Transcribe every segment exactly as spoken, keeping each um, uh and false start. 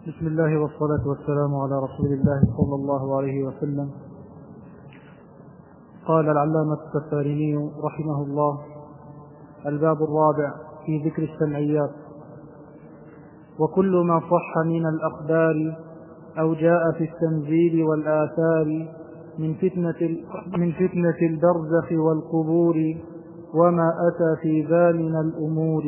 بسم الله والصلاة والسلام على رسول الله صلى الله عليه وسلم. قال العلامة السفاريني رحمه الله: الباب الرابع في ذكر السمعيات: وكل ما صح من الأخبار أو جاء في التنزيل والآثار من فتنة, من فتنة البرزخ والقبور وما أتى في ذا من الأمور.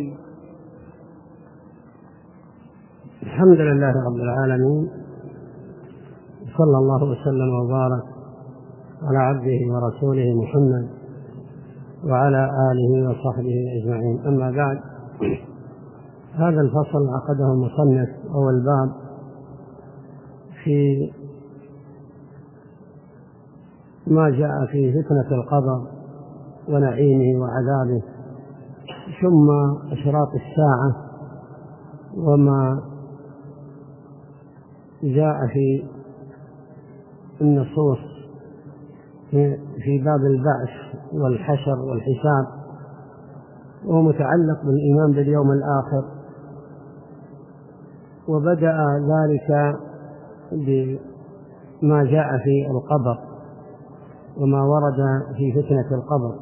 الحمد لله رب العالمين، صلى الله وسلم وبارك على عبده ورسوله محمد وعلى آله وصحبه أجمعين. أما بعد، هذا الفصل عقده المصنف أو الباب في ما جاء في فتنة القبر ونعيمه وعذابه، ثم أشراط الساعة وما جاء في النصوص في باب البعث والحشر والحساب، وهو متعلق بالإيمان باليوم الآخر. وبدأ ذلك بما جاء في القبر وما ورد في فتنة القبر.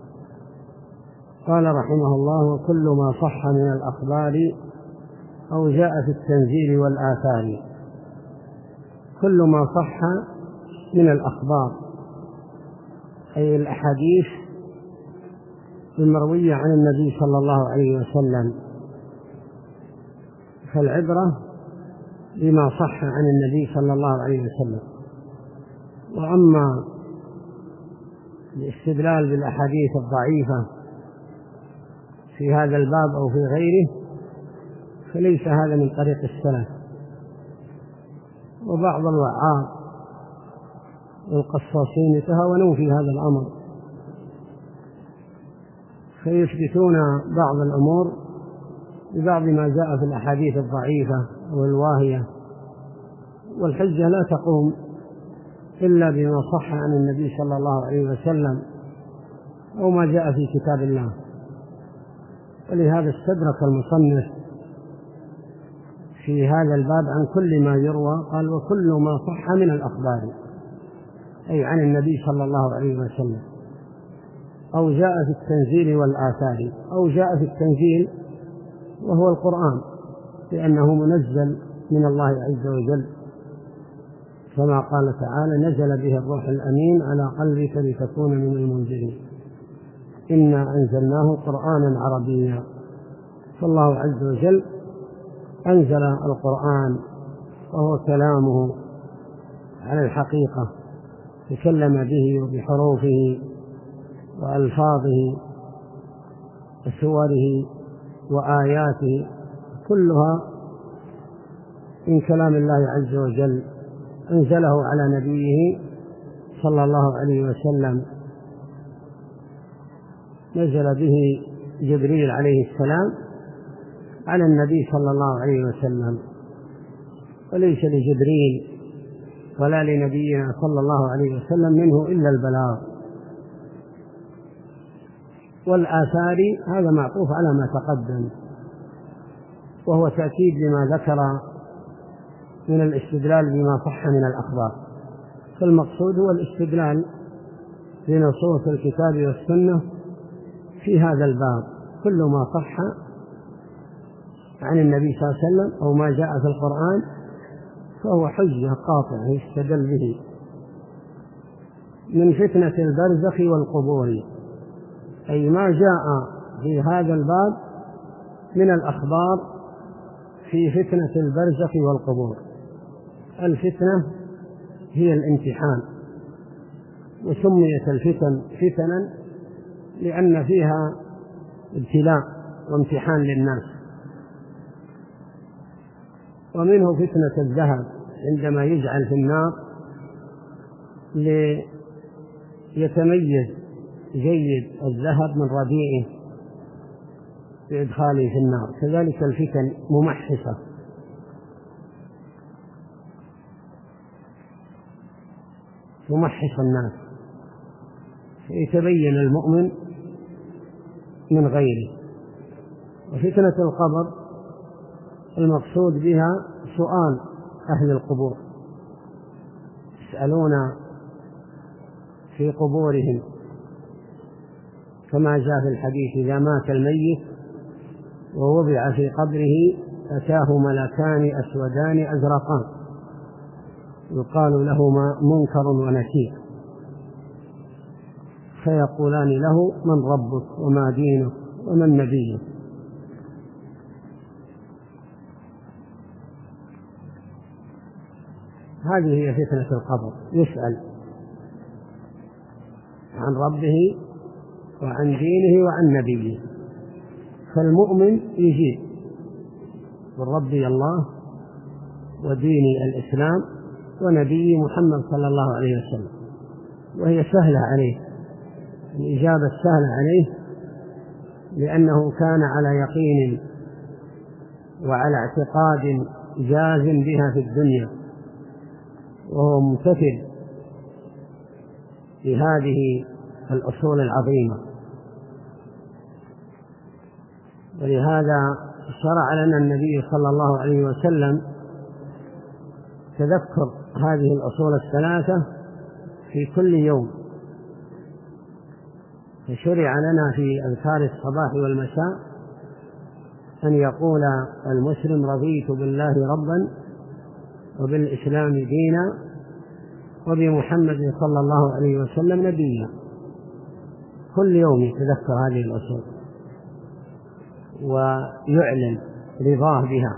قال رحمه الله: وكل ما صح من الأخبار أو جاء في التنزيل والآثار. كل ما صح من الأخبار أي الأحاديث المروية عن النبي صلى الله عليه وسلم، فالعبرة بما صح عن النبي صلى الله عليه وسلم. وأما الاستدلال بالأحاديث الضعيفة في هذا الباب أو في غيره فليس هذا من طريق السلف. وبعض الوعاظ والقصاصين يتهاونون في هذا الأمر، فيثبتون بعض الأمور ببعض ما جاء في الأحاديث الضعيفة والواهية، والحجة لا تقوم إلا بما صح عن النبي صلى الله عليه وسلم أو ما جاء في كتاب الله. ولهذا استدرك المصنف في هذا الباب عن كل ما يروى، قال: وكل ما صح من الأخبار أي عن النبي صلى الله عليه وسلم، أو جاء في التنزيل والآثار. أو جاء في التنزيل وهو القرآن، لأنه منزل من الله عز وجل، كما قال تعالى: نزل به الروح الأمين على قلبك لتكون من المنذرين إنا أنزلناه قرآنا عربيا. فالله عز وجل أنزل القرآن وهو كلامه على الحقيقة، تكلم به وبحروفه وألفاظه وسوره وآياته، كلها من كلام الله عز وجل، أنزله على نبيه صلى الله عليه وسلم. نزل به جبريل عليه السلام على النبي صلى الله عليه وسلم، وليس لجبريل ولا لنبينا صلى الله عليه وسلم منه إلا البلاغ. والآثار هذا معطوف على ما تقدم، وهو تأكيد لما ذكر من الاستدلال بما صح من الأخبار. فالمقصود هو الاستدلال بنصوص الكتاب والسنة في هذا الباب. كل ما صح عن النبي صلى الله عليه وسلم أو ما جاء في القرآن فهو حجة قاطعة يستدل به. من فتنة البرزخ والقبور أي ما جاء في هذا الباب من الأخبار في فتنة البرزخ والقبور. الفتنة هي الامتحان، وسميت الفتن فتنا لأن فيها ابتلاء وامتحان للناس. ومنه فتنة الذهب عندما يجعل في النار ليتميز جيد الذهب من رديئه بإدخاله في النار. كذلك الفتن ممحصة، تمحص الناس يتبين المؤمن من غيره. وفتنة القبر المقصود بها سؤال أهل القبور، يسألون في قبورهم كما جاء في الحديث: إذا مات الميت ووضع في قبره أتاه ملكان أسودان أزرقان يقال لهما منكر ونكير، فيقولان له: من ربك وما دينك ومن نبيك؟ هذه هي فتنة القبر، يسأل عن ربه وعن دينه وعن نبيه، فالمؤمن يجيب: من ربي الله وديني الإسلام ونبي محمد صلى الله عليه وسلم. وهي سهلة عليه، الإجابة سهلة عليه، لأنه كان على يقين وعلى اعتقاد جازم بها في الدنيا، وهو ممتثل بهذه الأصول العظيمة. ولهذا شرع لنا النبي صلى الله عليه وسلم تذكر هذه الأصول الثلاثة في كل يوم، فشرع لنا في أذكار الصباح والمساء أن يقول المسلم: رضيت بالله ربا وبالإسلام دينا وبمحمد صلى الله عليه وسلم نبيا. كل يوم يتذكر هذه الأصول ويعلن رضاه بها.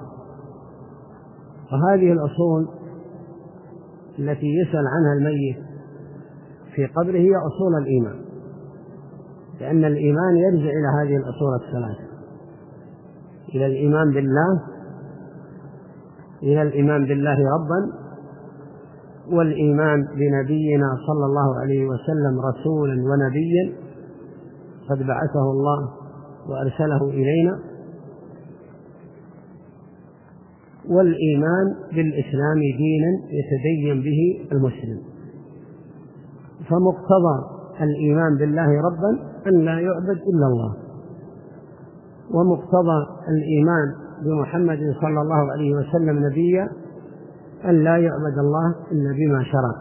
وهذه الأصول التي يسأل عنها الميت في قبره هي أصول الإيمان، لأن الإيمان يرجع إلى هذه الأصول الثلاثة: إلى الإيمان بالله، إلى الإيمان بالله ربا، والإيمان بنبينا صلى الله عليه وسلم رسولا ونبيا قد بعثه الله وأرسله إلينا، والإيمان بالإسلام دينا يتدين به المسلم. فمقتضى الإيمان بالله ربا أن لا يعبد إلا الله، ومقتضى الإيمان بمحمد صلى الله عليه وسلم نبيا أن لا يعبد الله إلا بما شرع،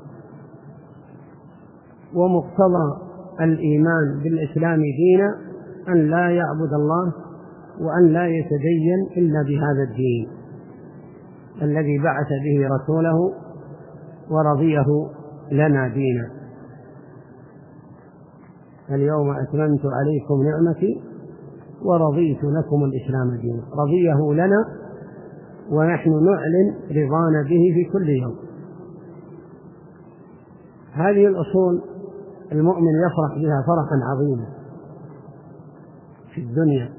ومقتضى الإيمان بالإسلام دينا أن لا يعبد الله وأن لا يتدين إلا بهذا الدين الذي بعث به رسوله ورضيه لنا دينا. اليوم أتممت عليكم نعمتي ورضيت لكم الإسلام دينا. رضيه لنا ونحن نعلن رضانا به في كل يوم. هذه الأصول المؤمن يفرح بها فرحا عظيما في الدنيا،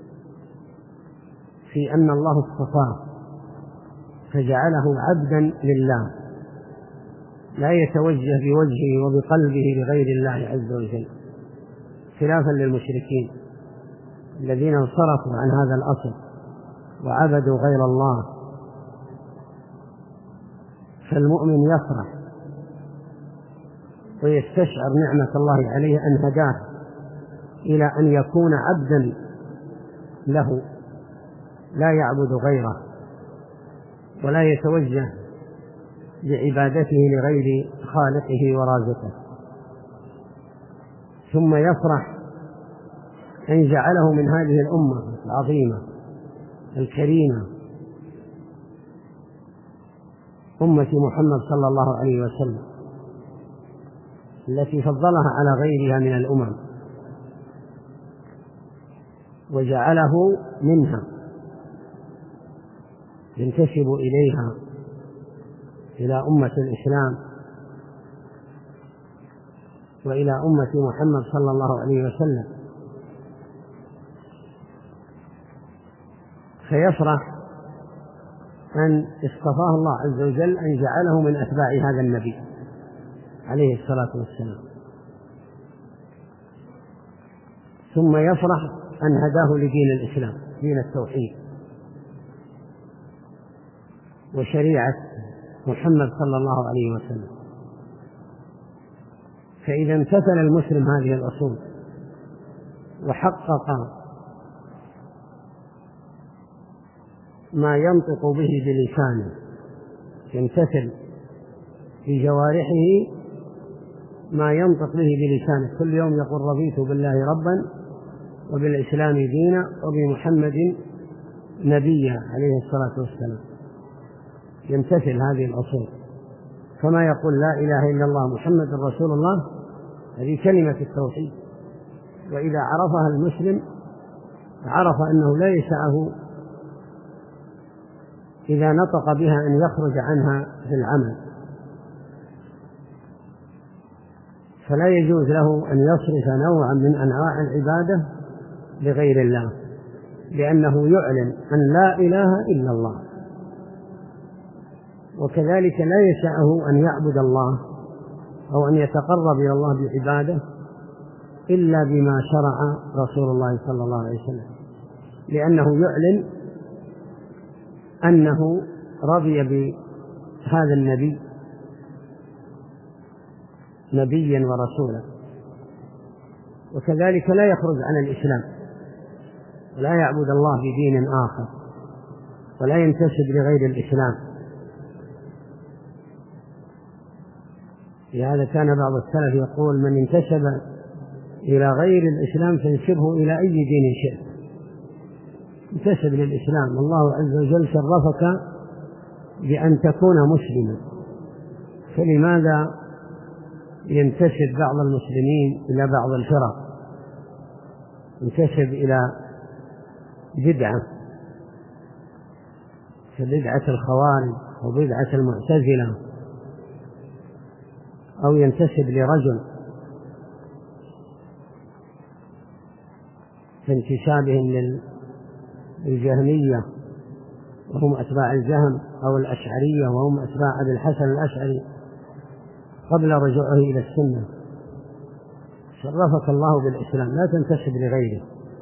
في أن الله اصطفاه فجعله عبدا لله، لا يتوجه بوجهه وبقلبه لغير الله عز وجل، خلافا للمشركين الذين انصرفوا عن هذا الأصل وعبدوا غير الله. فالمؤمن يفرح ويستشعر نعمة الله عليه أن هداه إلى أن يكون عبدا له، لا يعبد غيره ولا يتوجه بعبادته لغير خالقه ورازقه. ثم يفرح أن جعله من هذه الأمة العظيمة الكريمة أمة محمد صلى الله عليه وسلم، التي فضلها على غيرها من الأمم وجعله منها ينتسب إليها، إلى أمة الإسلام وإلى أمة محمد صلى الله عليه وسلم. فيفرح أن اصطفاه الله عز وجل أن جعله من أتباع هذا النبي عليه الصلاة والسلام. ثم يفرح أن هداه لدين الإسلام، دين التوحيد وشريعة محمد صلى الله عليه وسلم. فإذا امتثل المسلم هذه الأصول وحقق ما ينطق به بلسانه، يمتثل في جوارحه ما ينطق به بلسانه، كل يوم يقول رضيت بالله ربا وبالإسلام دينا وبمحمد نبيا عليه الصلاة والسلام، يمتثل هذه الأصول. كما يقول لا إله إلا الله محمد رسول الله، هذه كلمة التوحيد، وإذا عرفها المسلم عرف أنه لا يسعه إذا نطق بها أن يخرج عنها في العمل، فلا يجوز له أن يصرف نوعا من أنواع العبادة لغير الله، لأنه يعلن أن لا إله إلا الله. وكذلك لا يسعه أن يعبد الله أو أن يتقرب إلى الله بعبادة إلا بما شرع رسول الله صلى الله عليه وسلم، لأنه يعلن أنه رضي بهذا النبي نبيا ورسولا. وكذلك لا يخرج عن الإسلام ولا يعبد الله بدين آخر ولا ينتسب لغير الإسلام. لهذا كان بعض السلف يقول من انتسب إلى غير الإسلام فانسبه إلى أي دين شئت، انتسب للإسلام، الله عز وجل شرفك بأن تكون مسلما، فلماذا ينتسب بعض المسلمين إلى بعض الفرق، ينتسب إلى بدعة كبدعة الخوارج أو بدعة المعتزلة، أو ينتسب لرجل كانتسابهم للجهمية وهم أتباع الجهم، أو الأشعرية وهم أتباع أبي الحسن الأشعري قبل رجوعه إلى السنة. شرفك الله بالإسلام، لا تنتسب لغيره.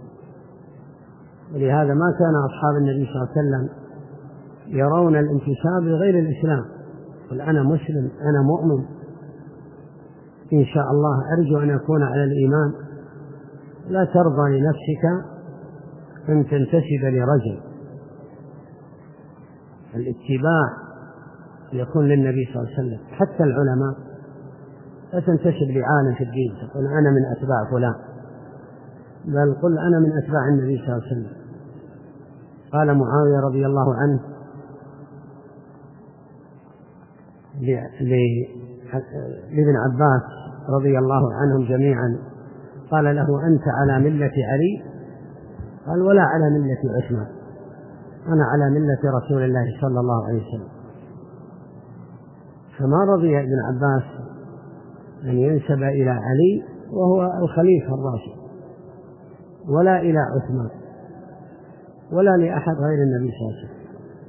ولهذا ما كان أصحاب النبي صلى الله عليه وسلم يرون الانتساب لغير الإسلام، قل أنا مسلم أنا مؤمن إن شاء الله أرجو أن أكون على الإيمان. لا ترضى لنفسك أن تنتسب لرجل، الاتباع يكون للنبي صلى الله عليه وسلم. حتى العلماء لا تنتسب لعالم في الدين تقول أنا من أتباع فلان، بل قل أنا من أتباع النبي صلى الله عليه وسلم. قال معاوية رضي الله عنه لابن عباس رضي الله عنهم جميعا، قال له أنت على ملة علي؟ قال ولا على ملة عثمان، أنا على ملة رسول الله صلى الله عليه وسلم. فما رضي ابن عباس أن ينسب إلى علي وهو الخليفة الراشد، ولا إلى عثمان، ولا لأحد غير النبي صلى الله عليه وسلم.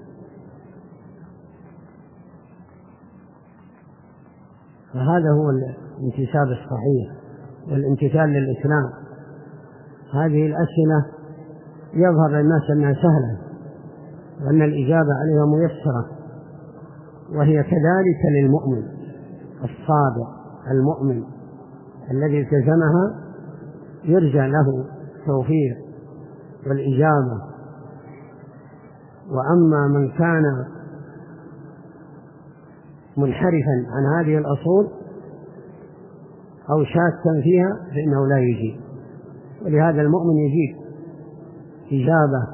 فهذا هو الانتساب الصحيح والامتثال للإسلام. هذه الأسئلة يظهر للناس أنها سهلة وأن الإجابة عليها ميسرة، وهي كذلك للمؤمن الصادق المؤمن الذي التزمها يرجى له التوفيق والإجابة. وأما من كان منحرفا عن هذه الأصول أو شاكا فيها فإنه لا يجيب. ولهذا المؤمن يجيب إجابة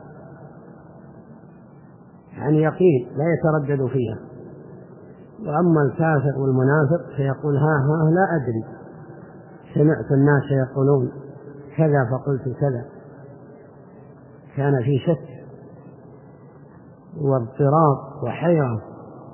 عن يقين لا يتردد فيها. وأما الكافر والمنافق فيقول ها ها لا أدري، سمعت الناس يقولون كذا فقلت كذا، كان في شك واضطراب وحيرة،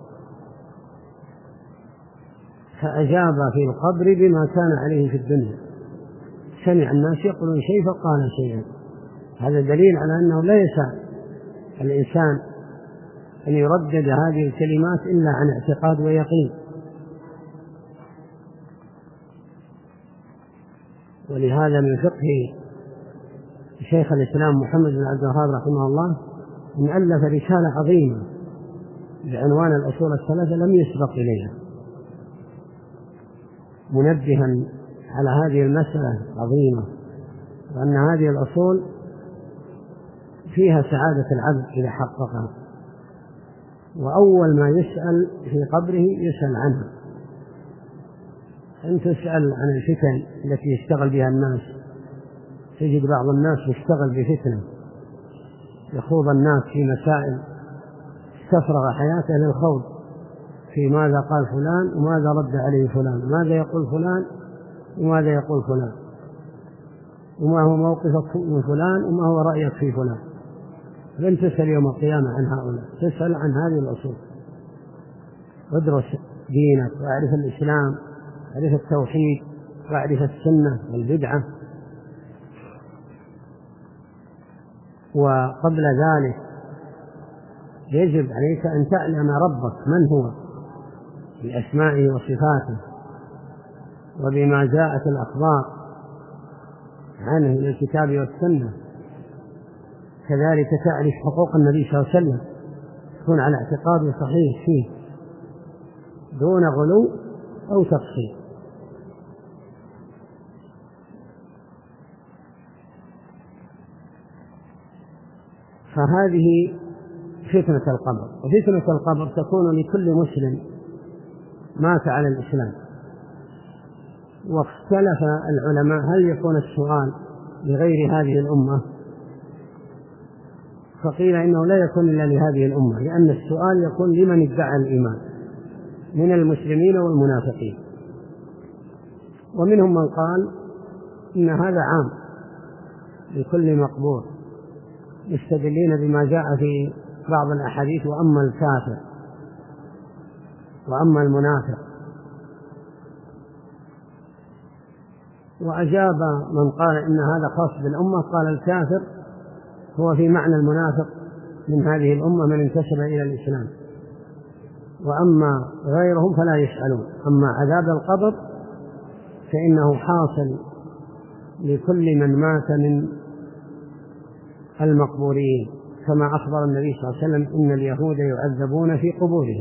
فأجاب في القبر بما كان عليه في الدنيا. سمع الناس يقولون شيء فقال شيئا. هذا دليل على أنه لا يسع الإنسان أن يردد هذه الكلمات إلا عن اعتقاد ويقين. ولهذا من فقه شيخ الإسلام محمد بن عبد الوهاب رحمه الله أن ألف رسالة عظيمة بعنوان الأصول الثلاثة لم يسبق إليها، منبها على هذه المسألة العظيمة، وأن هذه الأصول فيها سعادة العبد إذا حققها. وأول ما يسأل في قبره يسأل عنها. أن تسأل عن الفتن التي يشتغل بها الناس. تجد بعض الناس يشتغل بفتنة، يخوض الناس في مسائل، استفرغ حياته للخوض في ماذا قال فلان وماذا رد عليه فلان، ماذا يقول فلان وماذا يقول فلان، وما هو موقفك من فلان وما هو رأيك في فلان. لن تسأل يوم القيامة عن هؤلاء، تسأل عن هذه الأصول. وادرس دينك واعرف الإسلام، واعرف التوحيد، واعرف السنة والبدعة. وقبل ذلك يجب عليك أن تعلم ربك من هو بأسمائه وصفاته وبما جاءت الأخبار عنه من الكتاب والسنة. كذلك تعرف حقوق النبي صلى الله عليه وسلم، تكون على اعتقاد صحيح فيه دون غلو أو تقصير. فهذه فتنة القبر. وفتنة القبر تكون لكل مسلم مات على الإسلام. واختلف العلماء هل يكون السؤال لغير هذه الأمة؟ فقيل إنه لا يكون إلا لهذه الأمة، لأن السؤال يكون لمن ادعى الإيمان من المسلمين والمنافقين. ومنهم من قال إن هذا عام لكل مقبور، مستدلين بما جاء في بعض الأحاديث: وأما الكافر وأما المنافق. وأجاب من قال إن هذا خاص بالأمة، قال الكافر هو في معنى المنافق من هذه الأمة من انتسب إلى الإسلام، وأما غيرهم فلا يسألون. أما عذاب القبر فإنه حاصل لكل من مات من المقبورين، كما أخبر النبي صلى الله عليه وسلم: إن اليهود يعذبون في قبورهم.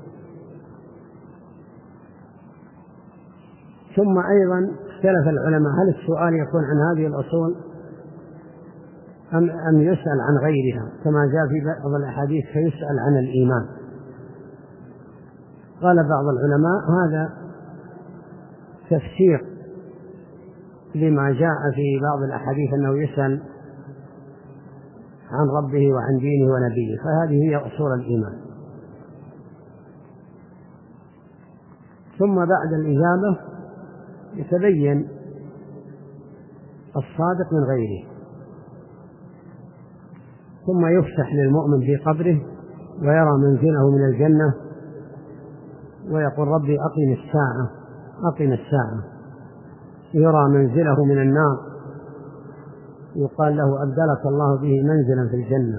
ثم أيضا اختلف العلماء هل السؤال يكون عن هذه الأصول أم أم يسأل عن غيرها، كما جاء في بعض الأحاديث فيسأل عن الإيمان. قال بعض العلماء هذا تفسير لما جاء في بعض الأحاديث أنه يسأل عن ربه وعن دينه ونبيه، فهذه هي أصول الإيمان. ثم بعد الإجابة يتبين الصادق من غيره، ثم يفتح للمؤمن في قبره ويرى منزله من الجنة، ويقول: ربي أقم الساعة أقم الساعة. يرى منزله من النار، يقال له: أبدلك الله به منزلا في الجنة.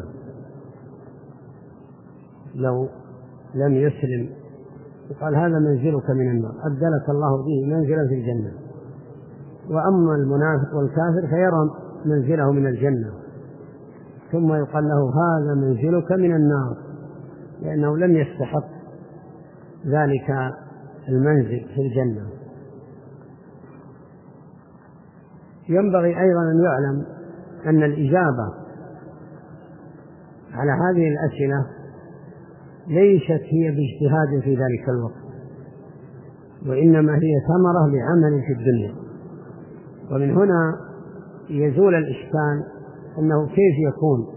لو لم يسلم يقال: هذا منزلك من النار، أبدلك الله به منزلا في الجنة. وأما المنافق والكافر فيرى منزله من الجنة، ثم يقال له: هذا منزلك من النار، لأنه لم يستحق ذلك المنزل في الجنة. ينبغي أيضا أن يعلم أن الإجابة على هذه الأسئلة ليست هي باجتهاد في ذلك الوقت، وإنما هي ثمرة لعمل في الدنيا. ومن هنا يزول الإشكال أنه كيف يكون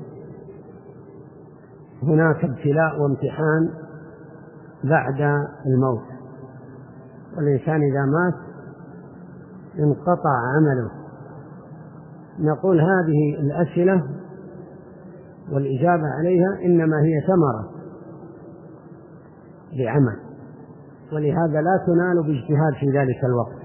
هناك ابتلاء وامتحان بعد الموت، والإنسان إذا مات انقطع عمله. نقول هذه الأسئلة والإجابة عليها إنما هي ثمرة لعمل، ولهذا لا تنال باجتهاد في ذلك الوقت.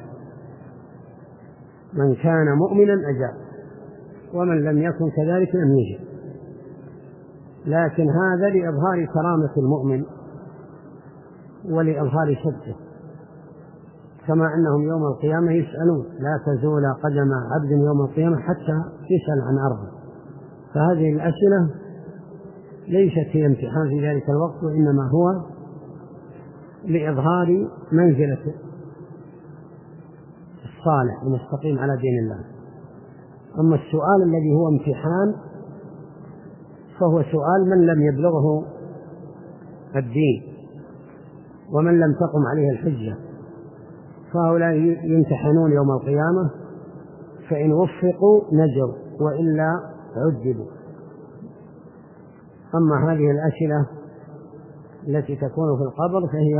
من كان مؤمنا أجاب، ومن لم يكن كذلك لم يجب. لكن هذا لإظهار كرامة المؤمن ولإظهار صدقه، كما أنهم يوم القيامة يسألون: لا تزول قدم عبد يوم القيامة حتى يسأل عن أرضه. فهذه الأسئلة ليست هي امتحان في ذلك الوقت، وإنما هو لإظهار منزلة الصالح المستقيم على دين الله. أما السؤال الذي هو امتحان فهو سؤال من لم يبلغه الدين ومن لم تقم عليه الحجة، فهؤلاء يمتحنون يوم القيامة، فإن وفقوا نجوا وإلا عذبوا. أما هذه الأسئلة التي تكون في القبر فهي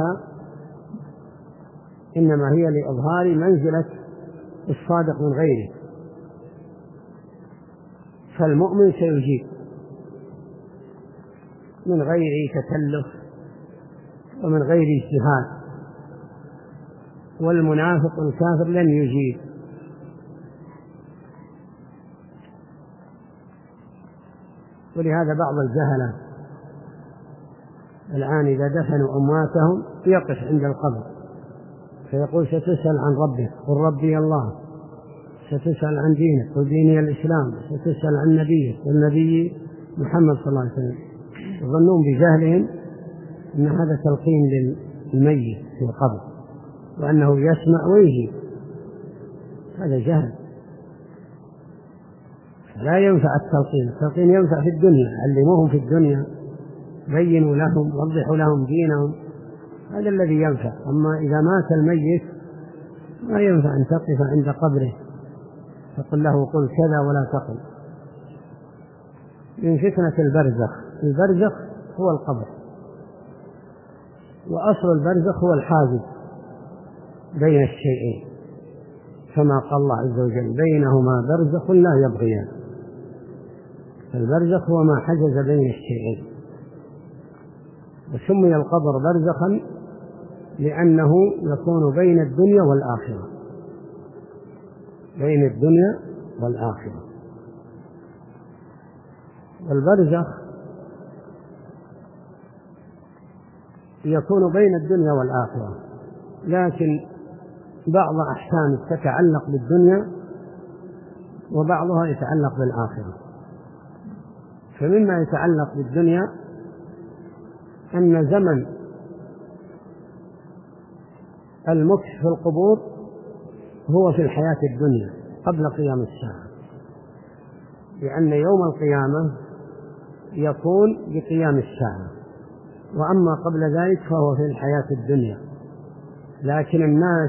إنما هي لإظهار منزلة الصادق من غيره، فالمؤمن سيجيب من غير تكلف ومن غير اجتهاد، والمنافق الكافر لن يجيب. ولهذا بعض الجهلة الآن إذا دفنوا أمواتهم يقف عند القبر فيقول ستسأل عن ربك، قل ربي الله، ستسأل عن دينك، قل ديني الإسلام، ستسأل عن نبيك، قل نبي محمد صلى الله عليه وسلم. يظنون بجهلهم أن هذا تلقين للميت في القبر وأنه يسمع ويجيب، هذا جهل، لا ينفع التلقين. التلقين ينفع في الدنيا، علموهم في الدنيا، بينوا لهم، وضحوا لهم دينهم، هذا الذي ينفع. أما إذا مات الميت ما ينفع أن تقف عند قبره فقل له قل كذا ولا تقل. من فتنة البرزخ، البرزخ هو القبر، وأصل البرزخ هو الحاجز بين الشيئين، كما قال الله عز وجل بينهما برزخ لا يبغيان. البرزخ هو ما حجز بين الشيئين، وسمي القبر برزخا لأنه يكون بين الدنيا والآخرة، بين الدنيا والآخرة. والبرزخ يكون بين الدنيا والآخرة، لكن بعض أحكام تتعلق بالدنيا وبعضها يتعلق بالآخرة. فمما يتعلق بالدنيا أن زمن المكث في القبور هو في الحياة الدنيا قبل قيام الساعة، لأن يوم القيامة يكون بقيام الساعة، وأما قبل ذلك فهو في الحياة الدنيا. لكن الناس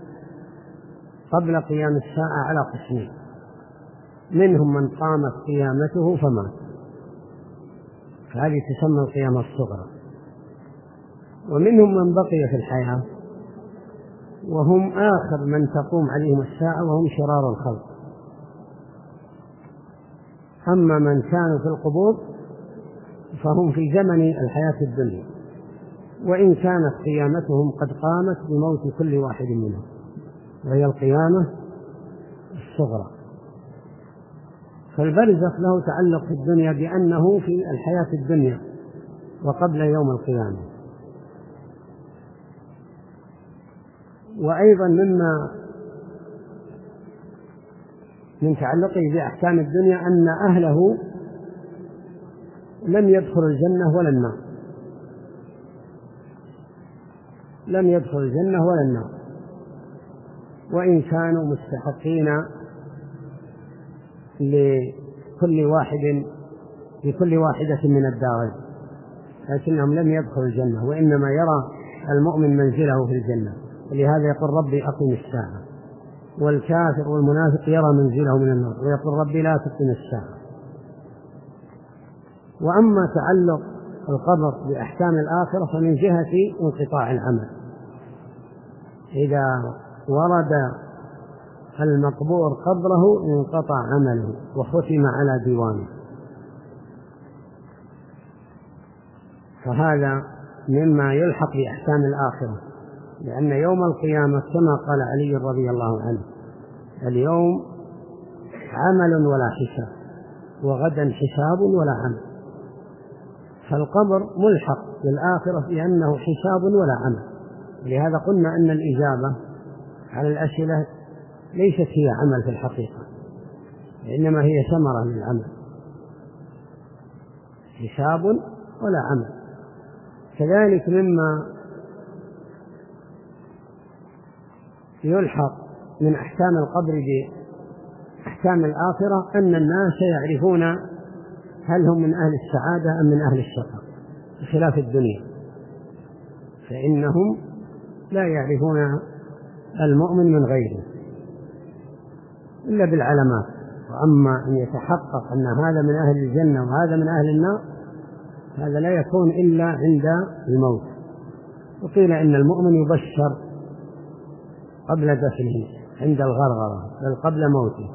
قبل قيام الساعة على قسمين، منهم من قامت قيامته فمات، فهذه تسمى القيامة الصغرى، ومنهم من بقي في الحياة وهم آخر من تقوم عليهم الساعة وهم شرار الخلق. أما من كانوا في القبور فهم في زمن الحياة الدنيا، وإن كانت قيامتهم قد قامت بموت كل واحد منهم، وهي القيامة الصغرى. فالبرزخ له تعلق في الدنيا بأنه في الحياة الدنيا وقبل يوم القيامة. وأيضا مما من تعلقه بأحكام الدنيا أن أهله لم يدخل الجنة ولا النار، لم يدخل الجنة ولا النار، وإن كانوا مستحقين لكل واحد لكل واحدة من الدارين، لكنهم لم يدخلوا الجنة، وإنما يرى المؤمن منزله في الجنة، ولهذا يقول ربي أقم الساعة. والكافر والمنافق يرى منزله من النار ويقول ربي لا تقم الساعة. وأما تعلق القبر بأحكام الآخرة فمن جهة انقطاع العمل، إذا ورد المقبور قبره انقطع عمله وختم على ديوانه، فهذا مما يلحق بأحكام الآخرة، لأن يوم القيامة كما قال علي رضي الله عنه اليوم عمل ولا حساب، وغدا حساب ولا عمل. فالقبر ملحق بالآخرة لأنه حساب ولا عمل. لهذا قلنا أن الإجابة على الأسئلة ليست هي عمل في الحقيقة، إنما هي ثمرة للعمل، حساب ولا عمل. كذلك مما يلحق من أحكام القبر بأحكام الآخرة أن الناس يعرفون هل هم من أهل السعادة أم من أهل الشقاء، بخلاف الدنيا، فإنهم لا يعرفون المؤمن من غيره إلا بالعلامات. وأما أن يتحقق أن هذا من أهل الجنة وهذا من أهل النار، هذا لا يكون إلا عند الموت. وقيل إن المؤمن يبشر قبل دفنه عند الغرغرة، بل قبل موته،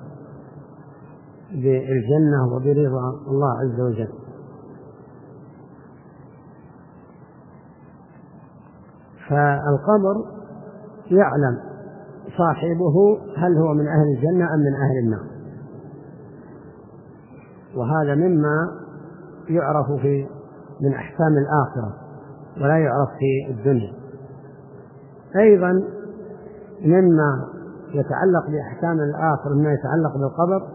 بالجنة وبرضا الله عز وجل. فالقبر يعلم صاحبه هل هو من أهل الجنة أم من أهل النار، وهذا مما يعرف في من أحكام الآخرة ولا يعرف في الدنيا. أيضا مما يتعلق بأحكام الآخرة مما يتعلق بالقبر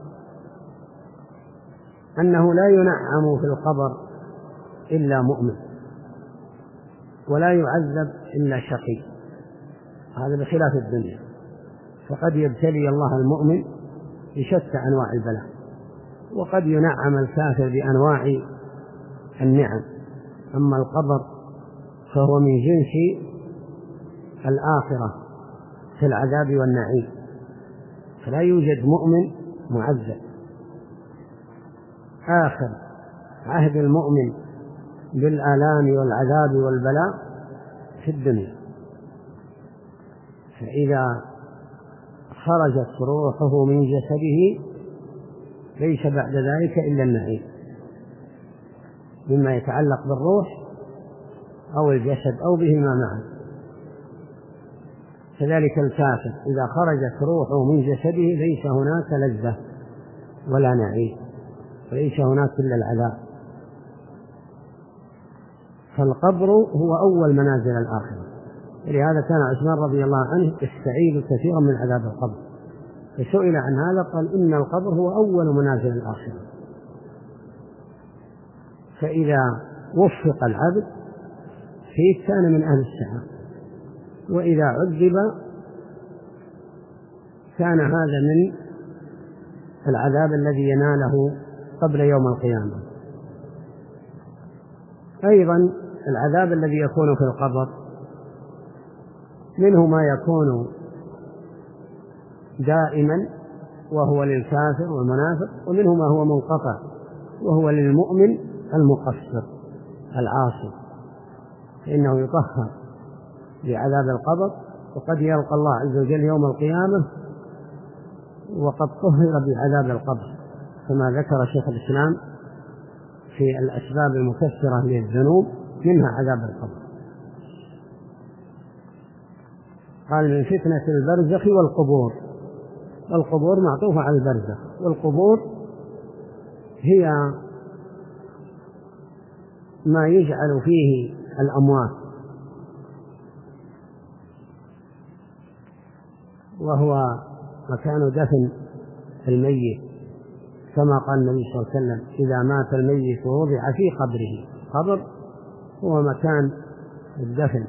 أنه لا ينعم في القبر إلا مؤمن، ولا يعذب إلا شقي، هذا بخلاف الدنيا. فقد يبتلي الله المؤمن بشتى أنواع البلاء، وقد ينعم الكافر بأنواع النعم. أما القبر فهو من جنس الآخرة في العذاب والنعيم، فلا يوجد مؤمن معذب. آخر عهد المؤمن بالآلام والعذاب والبلاء في الدنيا، فإذا خرجت روحه من جسده ليس بعد ذلك إلا النعيم، مما يتعلق بالروح أو الجسد أو بهما معا. كذلك الكافر إذا خرجت روحه من جسده ليس هناك لذة ولا نعيم، وليس هناك إلا العذاب. فالقبر هو أول منازل الآخرة، ولهذا كان عثمان رضي الله عنه يستعيذ كثيرا من عذاب القبر، فسئل عن هذا قال إن القبر هو أول منازل الآخرة. فإذا وفق العبد فيه كان من أهل السعادة، وإذا عذب كان هذا من العذاب الذي يناله قبل يوم القيامة. أيضا العذاب الذي يكون في القبر منه ما يكون دائما وهو للكافر والمنافق، ومنه ما هو منقطع وهو للمؤمن المقصر العاصي، فإنه يطهر بعذاب القبر، وقد يلقى الله عز وجل يوم القيامة وقد طهر بعذاب القبر، كما ذكر شيخ الإسلام في الأسباب المكثرة للذنوب منها عذاب القبر. قال من فتنة البرزخ والقبور. القبور معطوفة على البرزخ، والقبور هي ما يجعل فيه الأموات، وهو مكان دفن الميت، كما قال النبي صلى الله عليه وسلم إذا مات الميت ووضع في قبره. قبر هو مكان الدفن،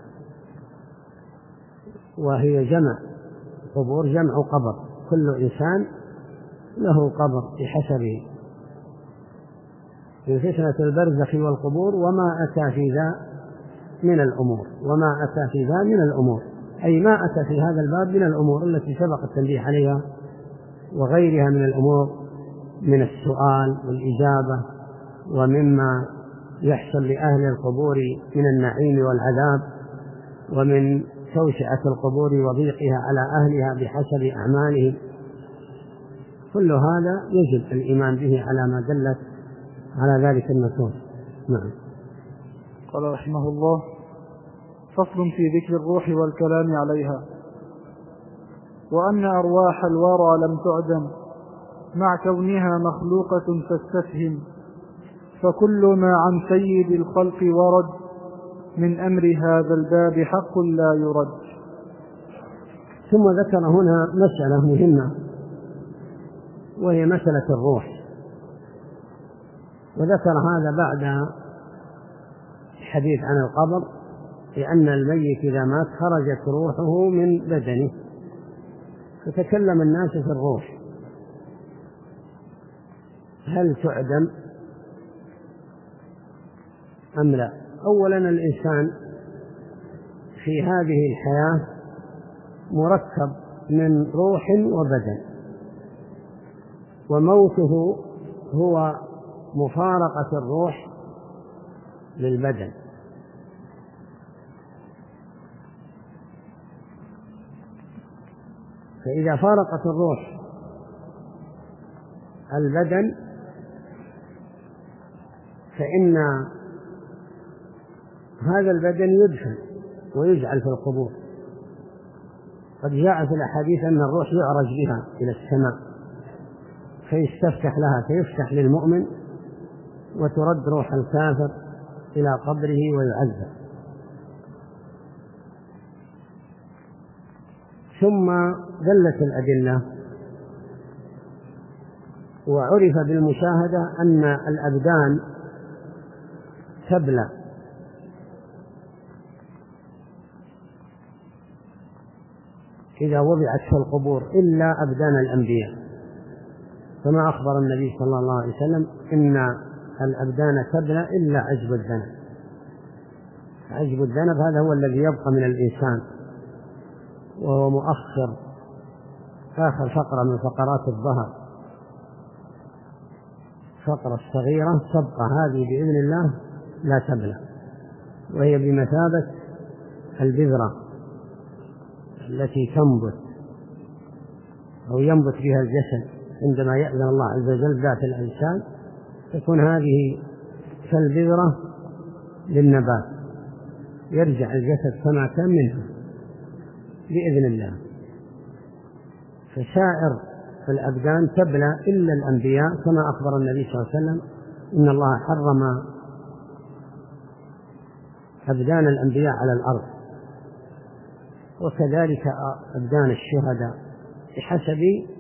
وهي جمع قبور، جمع قبر، كل إنسان له قبر بحسبه. في فتنة البرزخ والقبور وما أتى في ذا من الأمور، وما أتى في ذا من الأمور أي ما أتى في هذا الباب من الأمور التي سبق التنبيه عليها وغيرها من الأمور من السؤال والإجابة، ومما يحصل لأهل القبور من النعيم والعذاب، ومن توسعة القبور وضيقها على أهلها بحسب أعمالهم. كل هذا يجب الإيمان به على ما دلت على ذلك النصوص. نعم. قال رحمه الله: فصل في ذكر الروح والكلام عليها. وأن أرواح الورى لم تعدم مع كونها مخلوقة فاستفهم، فكل ما عن سيد الخلق ورد من أمر هذا الباب حق لا يرد. ثم ذكر هنا مسألة مهمة، وهي مسألة الروح، وذكر هذا بعد الحديث عن القبر، لأن الميت إذا مات خرجت روحه من بدنه، فتكلم الناس في الروح هل تعدم أم لا؟ أولا الإنسان في هذه الحياة مركب من روح وبدن، وموته هو مفارقة الروح للبدن. فإذا فارقت الروح البدن فإن هذا البدن يدفن ويجعل في القبور. قد جاء في الأحاديث أن الروح يعرج بها إلى السماء فيستفتح لها، فيفتح للمؤمن وترد روح الكافر إلى قبره ويعذب. ثم دلت الأدلة وعرف بالمشاهدة أن الأبدان تبلى إذا وضعت في القبور إلا أبدان الأنبياء، كما أخبر النبي صلى الله عليه وسلم إن الأبدان تبلى إلا عجب الذنب. عجب الذنب هذا هو الذي يبقى من الإنسان، وهو مؤخر آخر فقرة من فقرات الظهر، فقرة صغيرة تبقى، هذه بإذن الله لا تبلى، وهي بمثابة البذرة التي تنبت أو ينبت بها الجسد عندما يأذن الله عز وجل ذات الأجساد، تكون هذه كالبذرة للنبات، يرجع الجسد كما كان منه بإذن الله. فسائر الأبدان تبلى إلا الأنبياء، كما أخبر النبي صلى الله عليه وسلم إن الله حرم أبدان الأنبياء على الأرض، وكذلك أبدان الشهداء بحسب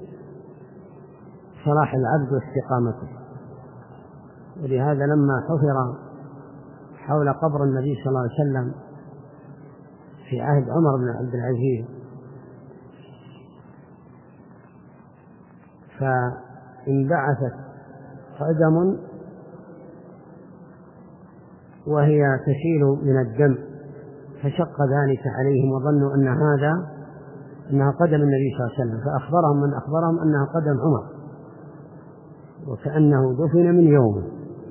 صلاح العبد واستقامته. ولهذا لما حفر حول قبر النبي صلى الله عليه وسلم في عهد عمر بن عبد العزيز فانبعثت قدم وهي تسيل من الدم، فشق ذلك عليهم وظنوا أن هذا أنها قدم النبي صلى الله عليه وسلم، فأخبرهم من أخبرهم أنها قدم عمر، وكأنه دفن من يومه.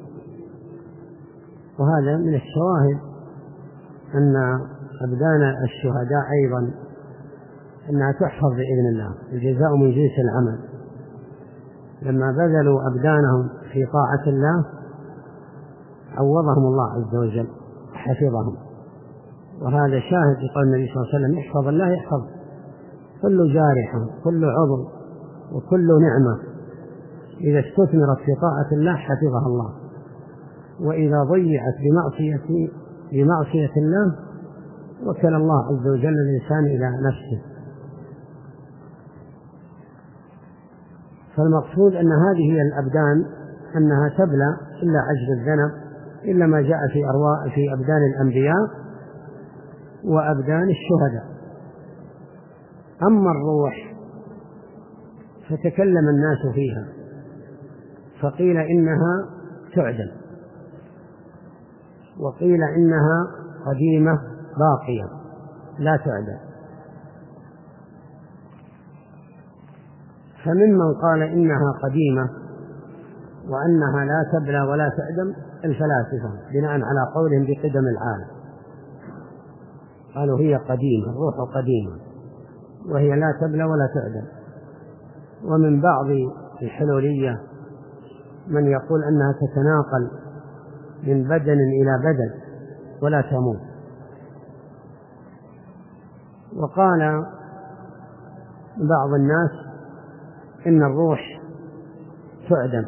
وهذا من الشواهد أن أبدان الشهداء أيضا أنها تحفظ بإذن الله، الجزاء من جنس العمل. لما بذلوا أبدانهم في طاعة الله عوضهم الله عز وجل، حفظهم. وهذا شاهد لقول النبي صلى الله عليه وسلم يحفظ الله يحفظ كل جارح كل عضو وكل نعمة، إذا استثمرت في طاعة الله حفظها الله، وإذا ضيعت بمعصية بمعصية الله وكل الله عز وجل الإنسان إلى نفسه. فالمقصود أن هذه هي الأبدان أنها تبلى إلا عجز الذنب، إلا ما جاء في أرواح في أبدان الأنبياء وأبدان الشهداء. أما الروح فتكلم الناس فيها، فقيل إنها تعدم، وقيل إنها قديمة باقية لا تعدم. فممن قال إنها قديمة وأنها لا تبلى ولا تعدم الفلاسفة بناء على قولهم بقدم العالم، قالوا هي قديمة، الروح قديمة وهي لا تبلى ولا تعدم. ومن بعض الحلولية من يقول أنها تتناقل من بدن إلى بدن ولا تموت. وقال بعض الناس إن الروح تعدم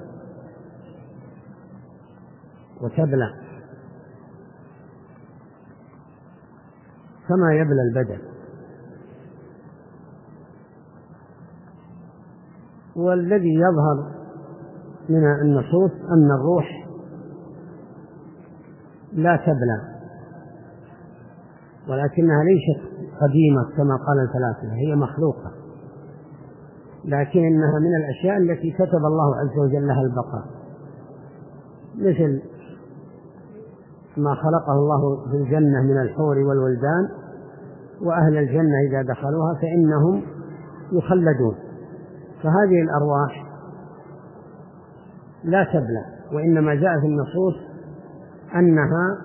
وتبلى كما يبلى البدن. والذي يظهر من النصوص أن الروح لا تبلى، ولكنها ليست قديمة كما قال الفلاسفة، هي مخلوقة، لكنها من الأشياء التي كتب الله عز وجل لها البقاء، مثل ما خلقه الله في الجنة من الحور والولدان، وأهل الجنة إذا دخلوها فإنهم يخلدون. فهذه الأرواح لا تبلى، وإنما جاء في النصوص أنها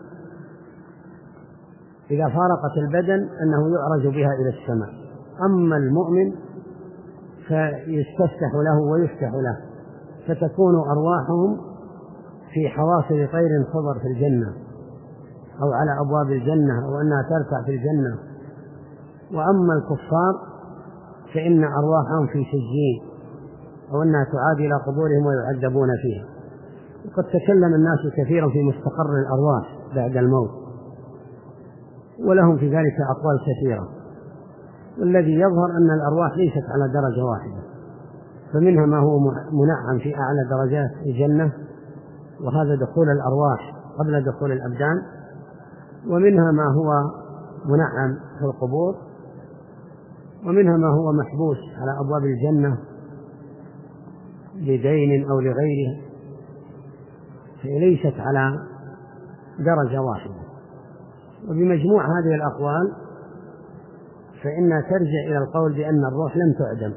إذا فارقت البدن أنه يعرج بها إلى السماء. أما المؤمن فيستفتح له ويفتح له، فتكون أرواحهم في حواصل طير خضر في الجنة أو على أبواب الجنة، أو أنها ترفع في الجنة. وأما الكفار فإن أرواحهم في سجين، أو أنها تعاد إلى قبورهم ويعذبون فيها. وقد تكلم الناس كثيرا في مستقر الأرواح بعد الموت، ولهم في ذلك أقوال كثيرة، والذي يظهر أن الأرواح ليست على درجة واحدة، فمنها ما هو منعم في أعلى درجات الجنة، وهذا دخول الأرواح قبل دخول الأبدان، ومنها ما هو منعم في القبور، ومنها ما هو محبوس على أبواب الجنة لدين أو لغيره، فليست على درجة واحدة. وبمجموع هذه الأقوال فإنها ترجع إلى القول بأن الروح لم تعدم،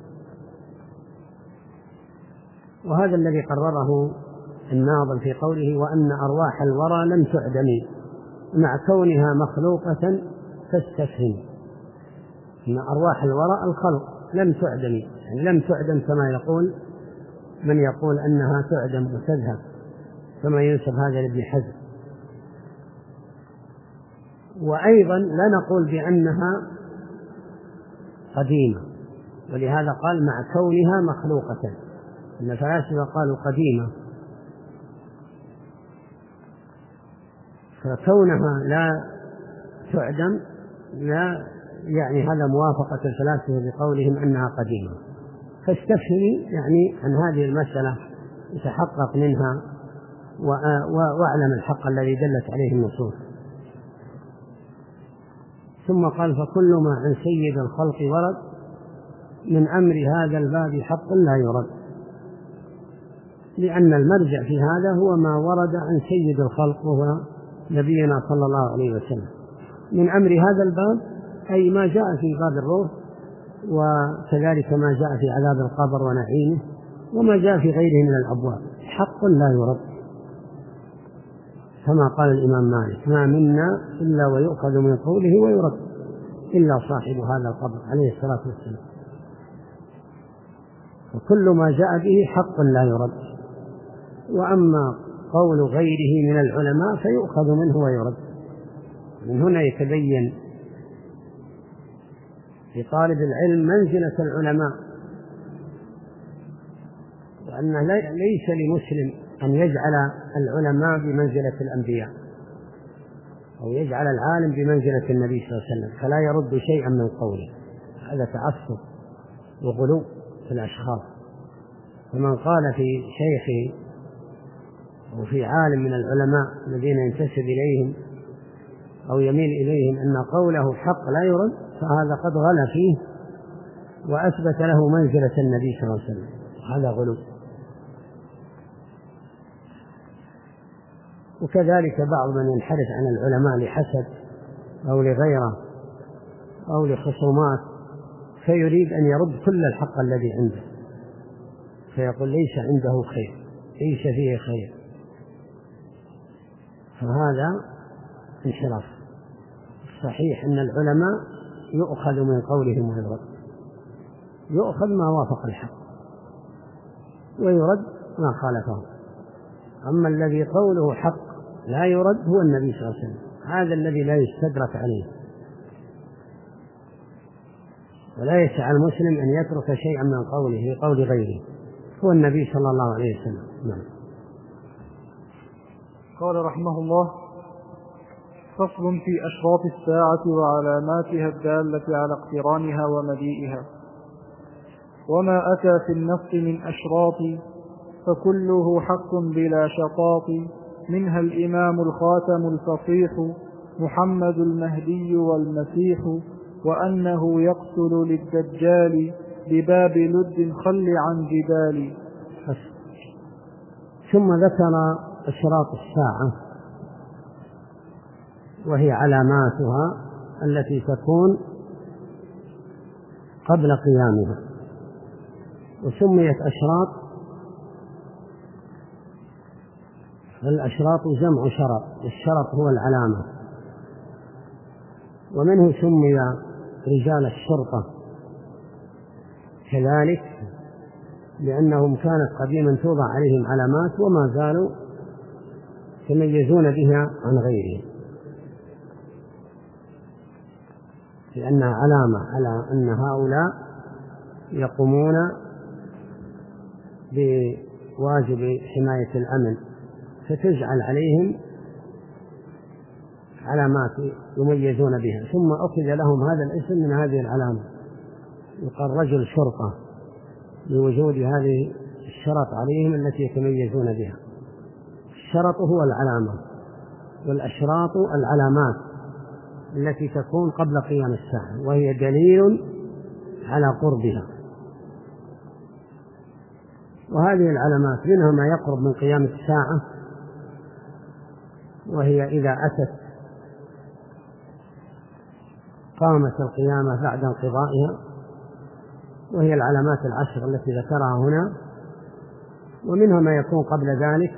وهذا الذي قرره الناظم في قوله وأن أرواح الورى لم تعدم مع كونها مخلوقة فاستفهم. أن أرواح الورى الخلق لم تعدم، يعني لم تعدم كما يقول من يقول أنها تعدم وتذهب، كما ينسب هذا لابن حزم. وأيضا لا نقول بأنها قديمة، ولهذا قال مع كونها مخلوقة، إن الفلاسفة قالوا قديمة، فكونها لا تعدم لا يعني هذا موافقة الفلاسفة بقولهم أنها قديمة. فاستفهمي يعني عن هذه المسألة يتحقق منها واعلم الحق الذي دلت عليه النصوص. ثم قال فكل ما عن سيد الخلق ورد من أمر هذا الباب حق لا يرد، لأن المرجع في هذا هو ما ورد عن سيد الخلق وهو نبينا صلى الله عليه وسلم. من أمر هذا الباب أي ما جاء في باب الروح، وكذلك ما جاء في عذاب القبر ونعيمه، وما جاء في غيره من الأبواب حق لا يرد، كما قال الإمام مالك ما منا إلا ويؤخذ من قوله ويرد إلا صاحب هذا القبر عليه الصلاة والسلام. وكل ما جاء به حق لا يرد، وأما قول غيره من العلماء فيؤخذ منه ويرد. من هنا يتبين لطالب العلم منزلة العلماء، وأنه ليس لمسلم أن يجعل العلماء بمنزلة الأنبياء، أو يجعل العالم بمنزلة النبي صلى الله عليه وسلم، فلا يرد شيئا من قوله. هذا تعصب وغلو في الأشخاص. فمن قال في شيخه وفي عالم من العلماء الذين ينتسب إليهم أو يميل إليهم أن قوله حق لا يرد، فهذا قد غلا فيه وأثبت له منزلة النبي صلى الله عليه وسلم، هذا غلو. وكذلك بعض من ينحرف عن العلماء لحسد أو لغيره أو لخصومات، فيريد أن يرد كل الحق الذي عنده، فيقول ليس عنده خير، ليس فيه خير، فهذا انحراف. الصحيح أن العلماء يؤخذ من قولهم ويرد، يؤخذ ما وافق الحق ويرد ما خالفه. أما الذي قوله حق لا يرد هو النبي صلى الله عليه وسلم، هذا الذي لا يستدرك عليه، ولا يسعى المسلم أن يترك شيئا من قوله لقول غيره، هو النبي صلى الله عليه وسلم. نعم. قال رحمه الله فصل في أشراط الساعة وعلاماتها الدالة على اقترانها ومجيئها. وما أتى في النص من أشراط فكله حق بلا شطاط، منها الإمام الخاتم الفصيح محمد المهدي والمسيح، وأنه يقتل للدجال بباب لد خل عن جدال. ثم ذكر أشراط الساعة وهي علاماتها التي تكون قبل قيامها. وسميت أشراط، الأشراط جمع شرط، والشرط هو العلامة. ومنه سمي رجال الشرطة كذلك، لأنهم كانت قديما توضع عليهم علامات وما زالوا يتميزون بها عن غيرهم، لأنها علامة على أن هؤلاء يقومون بواجب حماية الأمن، فتجعل عليهم علامات يميزون بها. ثم أخذ لهم هذا الاسم من هذه العلامة، يقال رجل شرطة، لوجود هذه الشرط عليهم التي يتميزون بها. الشرط هو العلامة، والأشراط العلامات التي تكون قبل قيام الساعة، وهي دليل على قربها. وهذه العلامات منها ما يقرب من قيام الساعة، وهي إذا أتت قامت القيامة بعد انقضائها، وهي العلامات العشر التي ذكرها هنا. ومنها ما يكون قبل ذلك.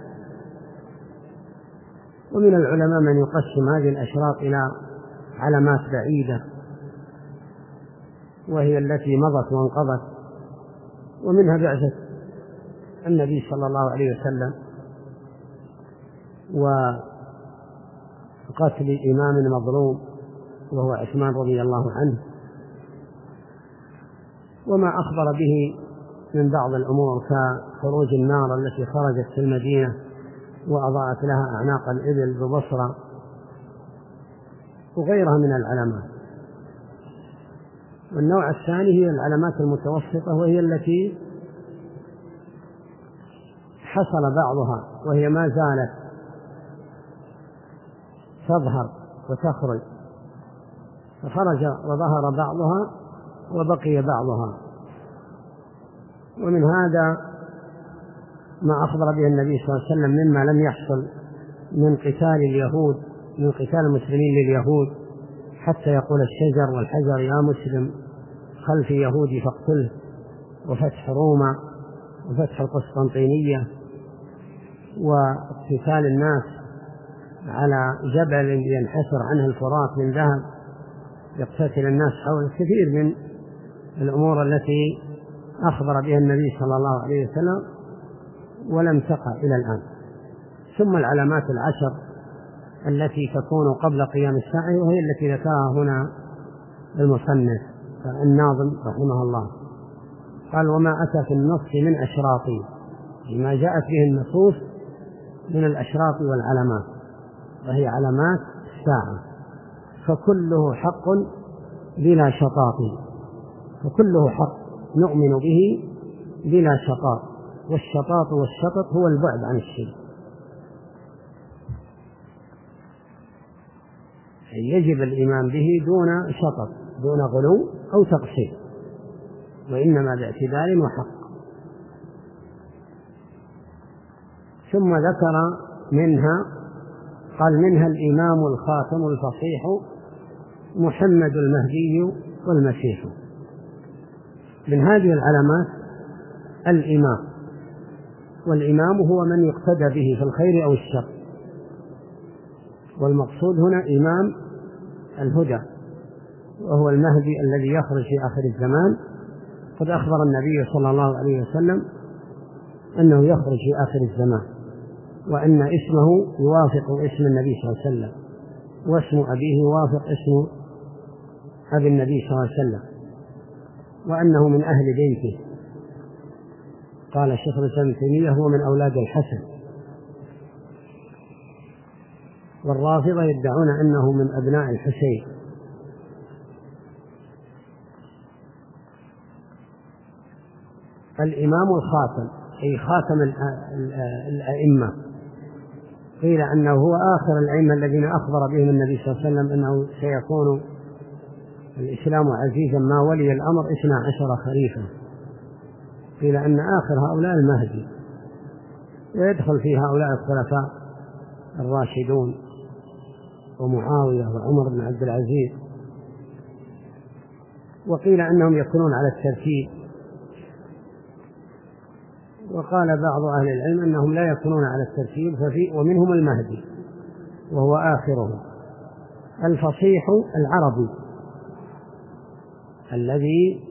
ومن العلماء من يقسم هذه الأشراط إلى علامات بعيدة، وهي التي مضت وانقضت، ومنها بعثة النبي صلى الله عليه وسلم، وقتل إمام مظلوم وهو عثمان رضي الله عنه، وما أخبر به من بعض الأمور كخروج النار التي خرجت في المدينة وأضاءت لها أعناق الإبل ببصرة، وغيرها من العلامات. والنوع الثاني هي العلامات المتوسطة، وهي التي حصل بعضها وهي ما زالت تظهر وتخرج، فخرج وظهر بعضها وبقي بعضها. ومن هذا ما أخبر به النبي صلى الله عليه وسلم مما لم يحصل من قتال اليهود، من قتال المسلمين لليهود، حتى يقول الشجر والحجر يا مسلم خلف يهودي فاقتله، وفتح روما وفتح القسطنطينية، واقتتال الناس على جبل ينحسر عنه الفرات من ذهب، يقتتل الناس حول كثير من الأمور التي أخبر بها النبي صلى الله عليه وسلم ولم تقع إلى الآن. ثم العلامات العشر التي تكون قبل قيام الساعة، وهي التي ذكرها هنا المصنف الناظم رحمه الله. قال: وما أتى في النص من أشراط، ما جاءت به النصوص من الأشراط والعلامات، وهي علامات الساعة، فكله حق بلا شطاط، فكله حق نؤمن به بلا شطاط. والشطاط والشطط هو البعد عن الشيء، يجب الإيمان به دون شطط، دون غلو أو تقصير، وإنما باعتبار وحق. ثم ذكر منها، قال: منها الإمام الخاتم الفصيح محمد المهدي والمسيح. من هذه العلامات الإمام، والإمام هو من يقتدى به في الخير أو الشر، والمقصود هنا إمام الهدى، وهو المهدي الذي يخرج في آخر الزمان. قد أخبر النبي صلى الله عليه وسلم أنه يخرج في آخر الزمان، وأن اسمه يوافق اسم النبي صلى الله عليه وسلم، واسم أبيه يوافق اسم أبي النبي صلى الله عليه وسلم، وأنه من أهل بيته. قال الشيخ الإسلام ابن تيمية: هو من أولاد الحسن. والرافضة يدعون أنه من أبناء الحسين. الإمام الخاتم أي خاتم الأئمة، قيل أنه هو آخر الأئمة الذين أخبر بهم النبي صلى الله عليه وسلم أنه سيكون الإسلام عزيزا ما ولي الأمر اثنا عشر خليفة. قيل أن آخر هؤلاء المهدي، ويدخل في هؤلاء الخلفاء الراشدون ومعاوية وعمر بن عبد العزيز، وقيل أنهم يكونون على الترتيب، وقال بعض أهل العلم أنهم لا يكونون على الترتيب، ففي ومنهم المهدي وهو آخرهم. الفصيح العربي الذي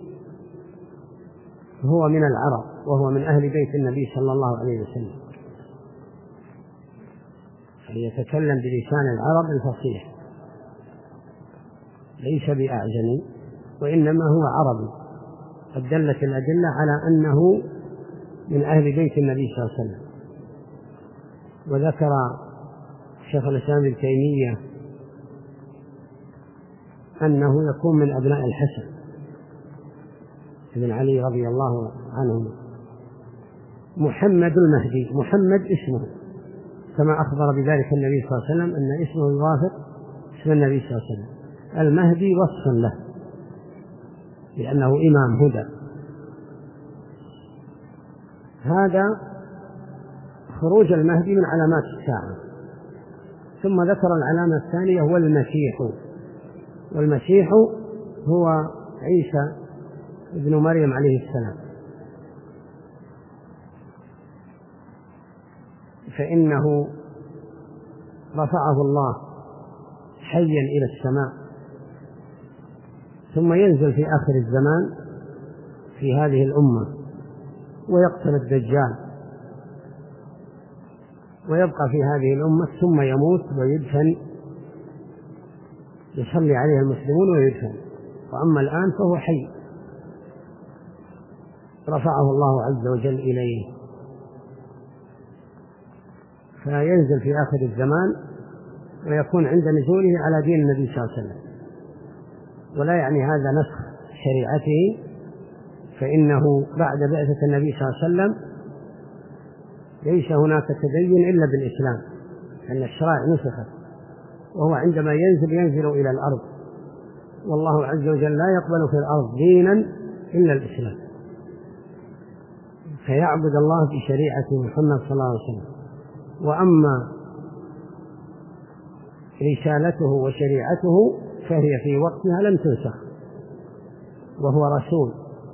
هو من العرب وهو من أهل بيت النبي صلى الله عليه وسلم، فيتكلم بلسان العرب الفصيح، ليس بأعجمي وإنما هو عربي. قد دلت الأدلة على أنه من أهل بيت النبي صلى الله عليه وسلم. وذكر شيخ الإسلام ابن تيمية أنه يكون من أبناء الحسن بن علي رضي الله عنه. محمد المهدي، محمد اسمه كما أخبر بذلك النبي صلى الله عليه وسلم أن اسمه يوافق اسم النبي صلى الله عليه وسلم. المهدي وصف له لأنه إمام هدى. هذا خروج المهدي من علامات الساعة. ثم ذكر العلامة الثانية هو المسيح، والمسيح هو عيسى ابن مريم عليه السلام، فإنه رفعه الله حيا إلى السماء، ثم ينزل في آخر الزمان في هذه الأمة ويقتل الدجال ويبقى في هذه الأمة، ثم يموت ويدفن، يصلي عليه المسلمون ويدفن. وأما الآن فهو حي رفعه الله عز وجل إليه، فينزل في آخر الزمان ويكون عند نزوله على دين النبي صلى الله عليه وسلم. ولا يعني هذا نسخ شريعته، فإنه بعد بعثة النبي صلى الله عليه وسلم ليس هناك تدين إلا بالإسلام، لأن الشرائع نسخت، وهو عندما ينزل ينزل إلى الأرض، والله عز وجل لا يقبل في الأرض دينا إلا الإسلام، فيعبد الله بشريعة محمد صلى الله عليه وسلم. وأما رسالته وشريعته فهي في وقتها لم تنسخ، وهو رسول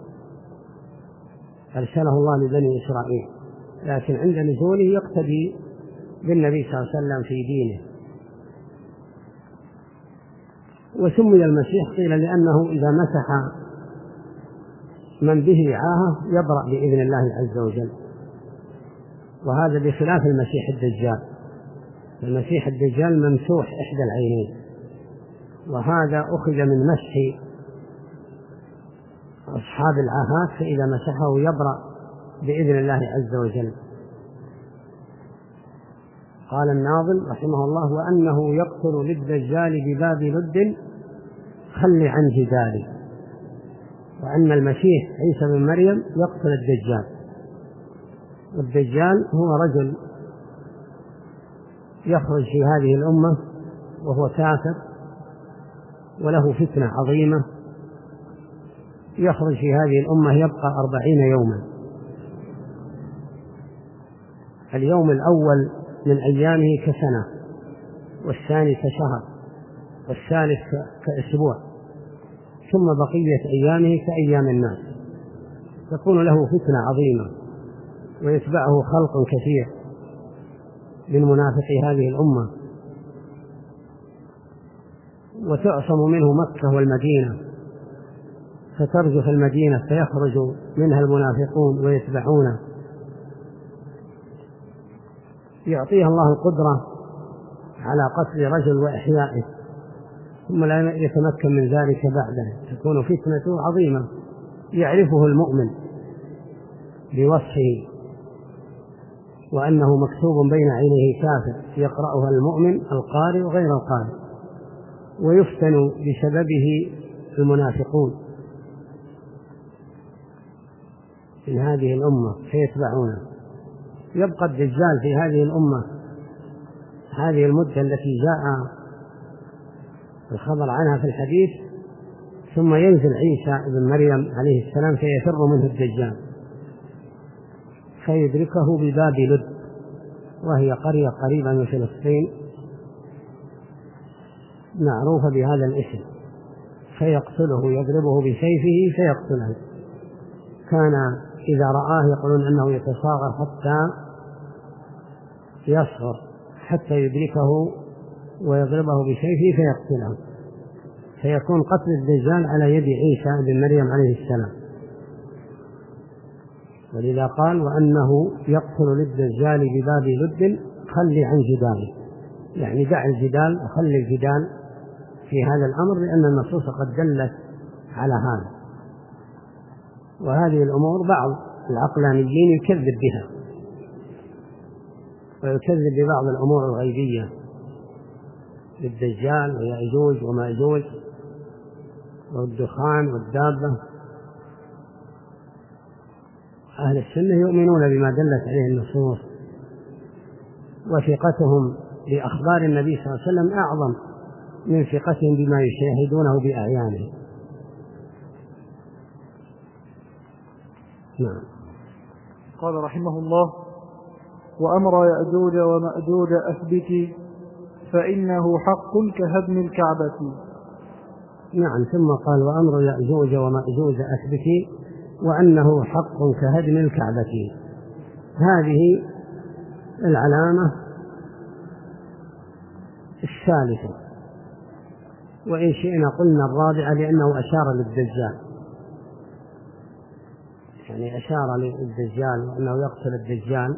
أرسله الله لبني إسرائيل، لكن عند نزوله يقتدي بالنبي صلى الله عليه وسلم في دينه. وسمي المسيح قيل لأنه إذا مسح من به عاهة يبرأ بإذن الله عز وجل، وهذا بخلاف المسيح الدجال. المسيح الدجال ممسوح إحدى العينين، وهذا أخذ من مسح أصحاب العاهات، فإذا مسحه يبرأ بإذن الله عز وجل. قال الناظم رحمه الله: وأنه يقتل للدجال بباب لد خل عن جدالي. وأن المسيح عيسى بن مريم يقتل الدجال. والدجال هو رجل يخرج في هذه الأمة وهو كافر وله فتنة عظيمة، يخرج في هذه الأمة يبقى أربعين يوما، اليوم الأول من أيامه كسنة، والثاني كشهر، والثالث كأسبوع، ثم بقية أيامه كأيام الناس. تكون له فتنة عظيمة ويتبعه خلق كثير من منافقي هذه الأمة، وتعصم منه مكة والمدينة، فترجف المدينة فيخرج منها المنافقون ويتبعونه. يعطيها الله القدرة على قتل رجل وإحيائه، ثم لا يتمكن من ذلك بعده. تكون فتنته عظيمة يعرفه المؤمن بوصفه وأنه مكتوب بين عينيه كافر، يقرأها المؤمن القارئ وغير القارئ، ويفتن بسببه المنافقون من هذه الأمة فيتبعونه. يبقى الدجال في هذه الأمة هذه المدة التي جاء الخبر عنها في الحديث، ثم ينزل عيسى بن مريم عليه السلام فيفر منه الدجال فيدركه بباب لد، وهي قرية قريبة من فلسطين، معروفة بهذا الاسم فيقتله، يضربه بسيفه فيقتله. كان إذا رآه يقولون أنه يتصاغر حتى يصغر حتى يدركه ويضربه بسيفه فيقتله، فيكون قتل الدجال على يد عيسى بن مريم عليه السلام. ولذا قال وأنه يقتل للدجال بباب لد خلي عن جداله، يعني دع الجدال وخلي الجدال في هذا الأمر، لأن النصوص قد دلت على هذا. وهذه الأمور بعض العقلانيين يكذب بها ويكذب ببعض الأمور الغيبية للدجال ويأجوج ومأجوج والدخان والدابة. أهل السنة يؤمنون بما دلت عليه النصوص، وثقتهم بأخبار النبي صلى الله عليه وسلم أعظم من ثقتهم بما يشاهدونه بأعيانهم. نعم. قال رحمه الله: وأمر يأجوج ومأجوج أثبتي فإنه حق كهدم الكعبة. نعم. ثم قال: وأمر يأجوج ومأجوج أثبتي وأنه حق كهدم الكعبة. هذه العلامة الثالثة، وإن شئنا قلنا الرابعة لأنه أشار للدجال، يعني أشار للدجال وأنه يقتل الدجال.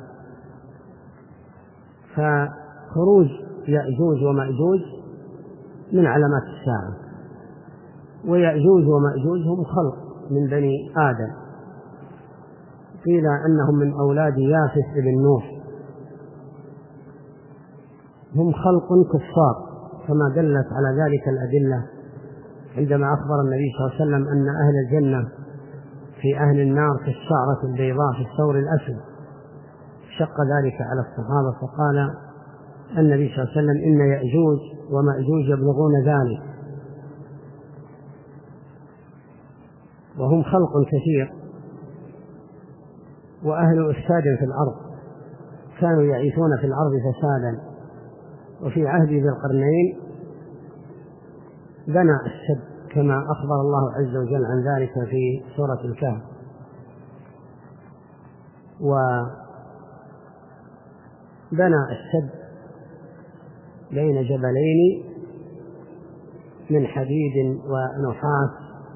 فخروج يأجوج ومأجوج من علامات الساعة، ويأجوج ومأجوج هم خلق من بني آدم، قيل أنهم من أولاد يافث بن نوح، هم خلق كفار كما دلت على ذلك الأدلة عندما أخبر النبي صلى الله عليه وسلم أن أهل الجنة في أهل النار كالشعرة البيضاء في الثور الأسود. شق ذلك على الصحابة فقال النبي صلى الله عليه وسلم: إن يأجوج ومأجوج يبلغون ذلك، وهم خلق كثير وأهل إفساد في الأرض، كانوا يعيثون في الأرض فسادا. وفي عهد ذي القرنين بنى السد كما أخبر الله عز وجل عن ذلك في سورة الكهف. وبنى السد بين جبلين من حديد ونحاس،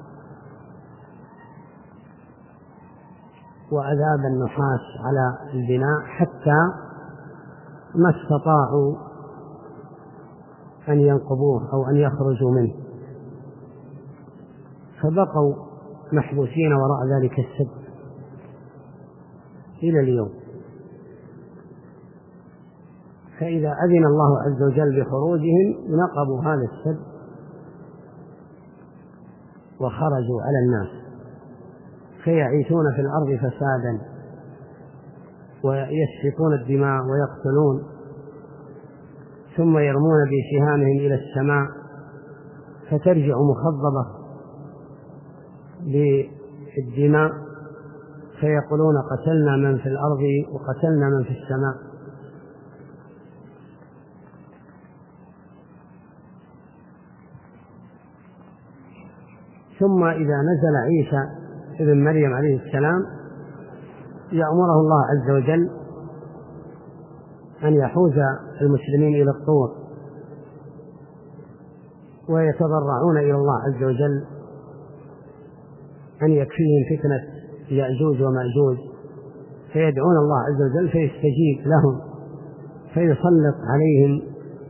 وأذاب النحاس على البناء حتى ما استطاعوا أن ينقضوه أو أن يخرجوا منه، فبقوا محبوسين وراء ذلك السد إلى اليوم. فإذا أذن الله عز وجل بخروجهم نقبوا هذا السد وخرجوا على الناس، فيعيشون في الأرض فسادا ويسفكون الدماء ويقتلون، ثم يرمون بسهامهم إلى السماء فترجع مخضبة بالدماء، فيقولون قتلنا من في الأرض وقتلنا من في السماء. ثم إذا نزل عيسى ابن مريم عليه السلام يأمره الله عز وجل أن يحوز المسلمين إلى الطور ويتضرعون إلى الله عز وجل أن يكفيهم فتنة يأجوج ومأجوج، فيدعون الله عز وجل فيستجيب لهم، فيسلط عليهم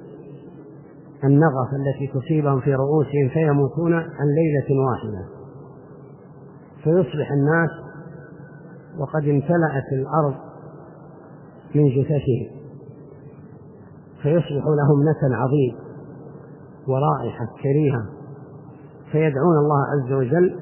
النغف التي تصيبهم في رؤوسهم فيموتون عن ليلة واحدة، فيصبح الناس وقد امتلأت الأرض من جثثهم، فيصبح لهم نتن عظيم ورائحة كريهة، فيدعون الله عز وجل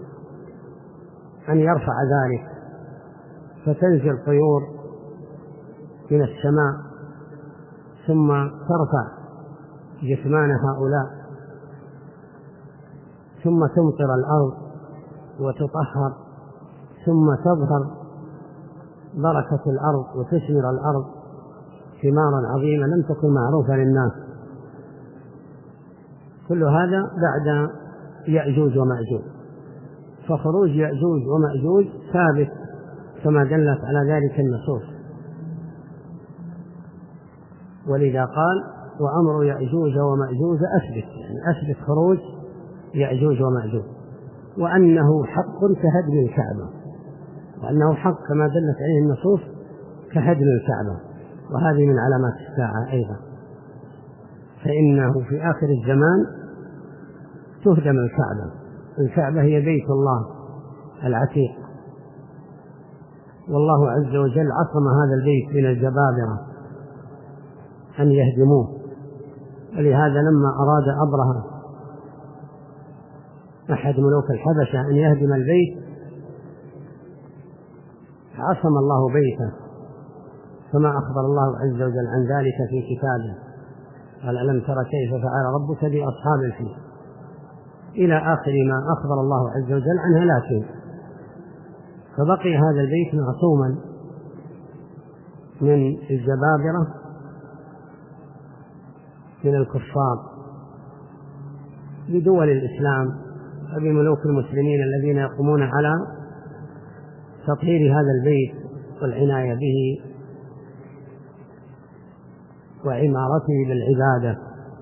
أن يرفع ذلك، فتنزل طيور من السماء ثم ترفع جثمان هؤلاء، ثم تمطر الأرض وتطهر، ثم تظهر بركة الأرض وتثمر الأرض ثمارا عظيمة لم تكن معروفة للناس. كل هذا بعد يأجوج ومأجوج. فخروج يأجوج ومأجوج ثابت كما دلت على ذلك النصوص، ولذا قال وأمر يأجوج ومأجوج أثبت، يعني أثبت خروج يأجوج ومأجوج، وأنه حق كهدم الكعبة، وأنه حق كما دلت عليه النصوص كهدم الكعبة. وهذه من علامات الساعة أيضا، فإنه في آخر الزمان تهدم الكعبة. الكعبة هي بيت الله العتيق، والله عز وجل عصم هذا البيت من الجبابرة أن يهدموه. ولهذا لما أراد أبرهة أحد ملوك الحبشة أن يهدم البيت عصم الله بيته، كما أخبر الله عز وجل عن ذلك في كتابه، قال ألم تر كيف فعل ربك بأصحاب الفيل، إلى آخر ما أخبر الله عز وجل عن هلاكه. فبقي هذا البيت معصوما من الجبابرة من الكفار بدول الإسلام وبملوك المسلمين الذين يقومون على تطهير هذا البيت والعناية به وعمارته بالعبادة.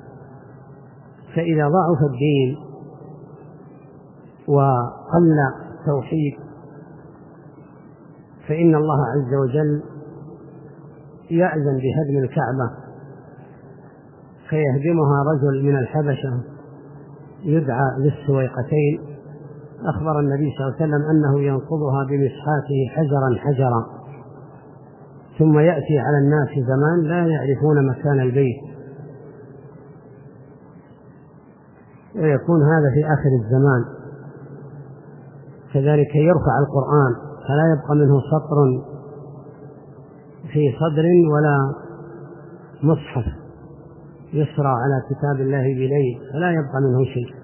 فإذا ضعف الدين وقل التوحيد فإن الله عز وجل يأذن بهدم الكعبة، فيهدمها رجل من الحبشة يدعى للسويقتين. أخبر النبي صلى الله عليه وسلم أنه ينقضها بمسحاته حجرا حجرا، ثم يأتي على الناس زمان لا يعرفون مكان البيت، ويكون هذا في آخر الزمان. كذلك يرفع القرآن فلا يبقى منه سطر في صدر ولا مصحف يسرى على كتاب الله بليل، فلا يبقى منه شيء.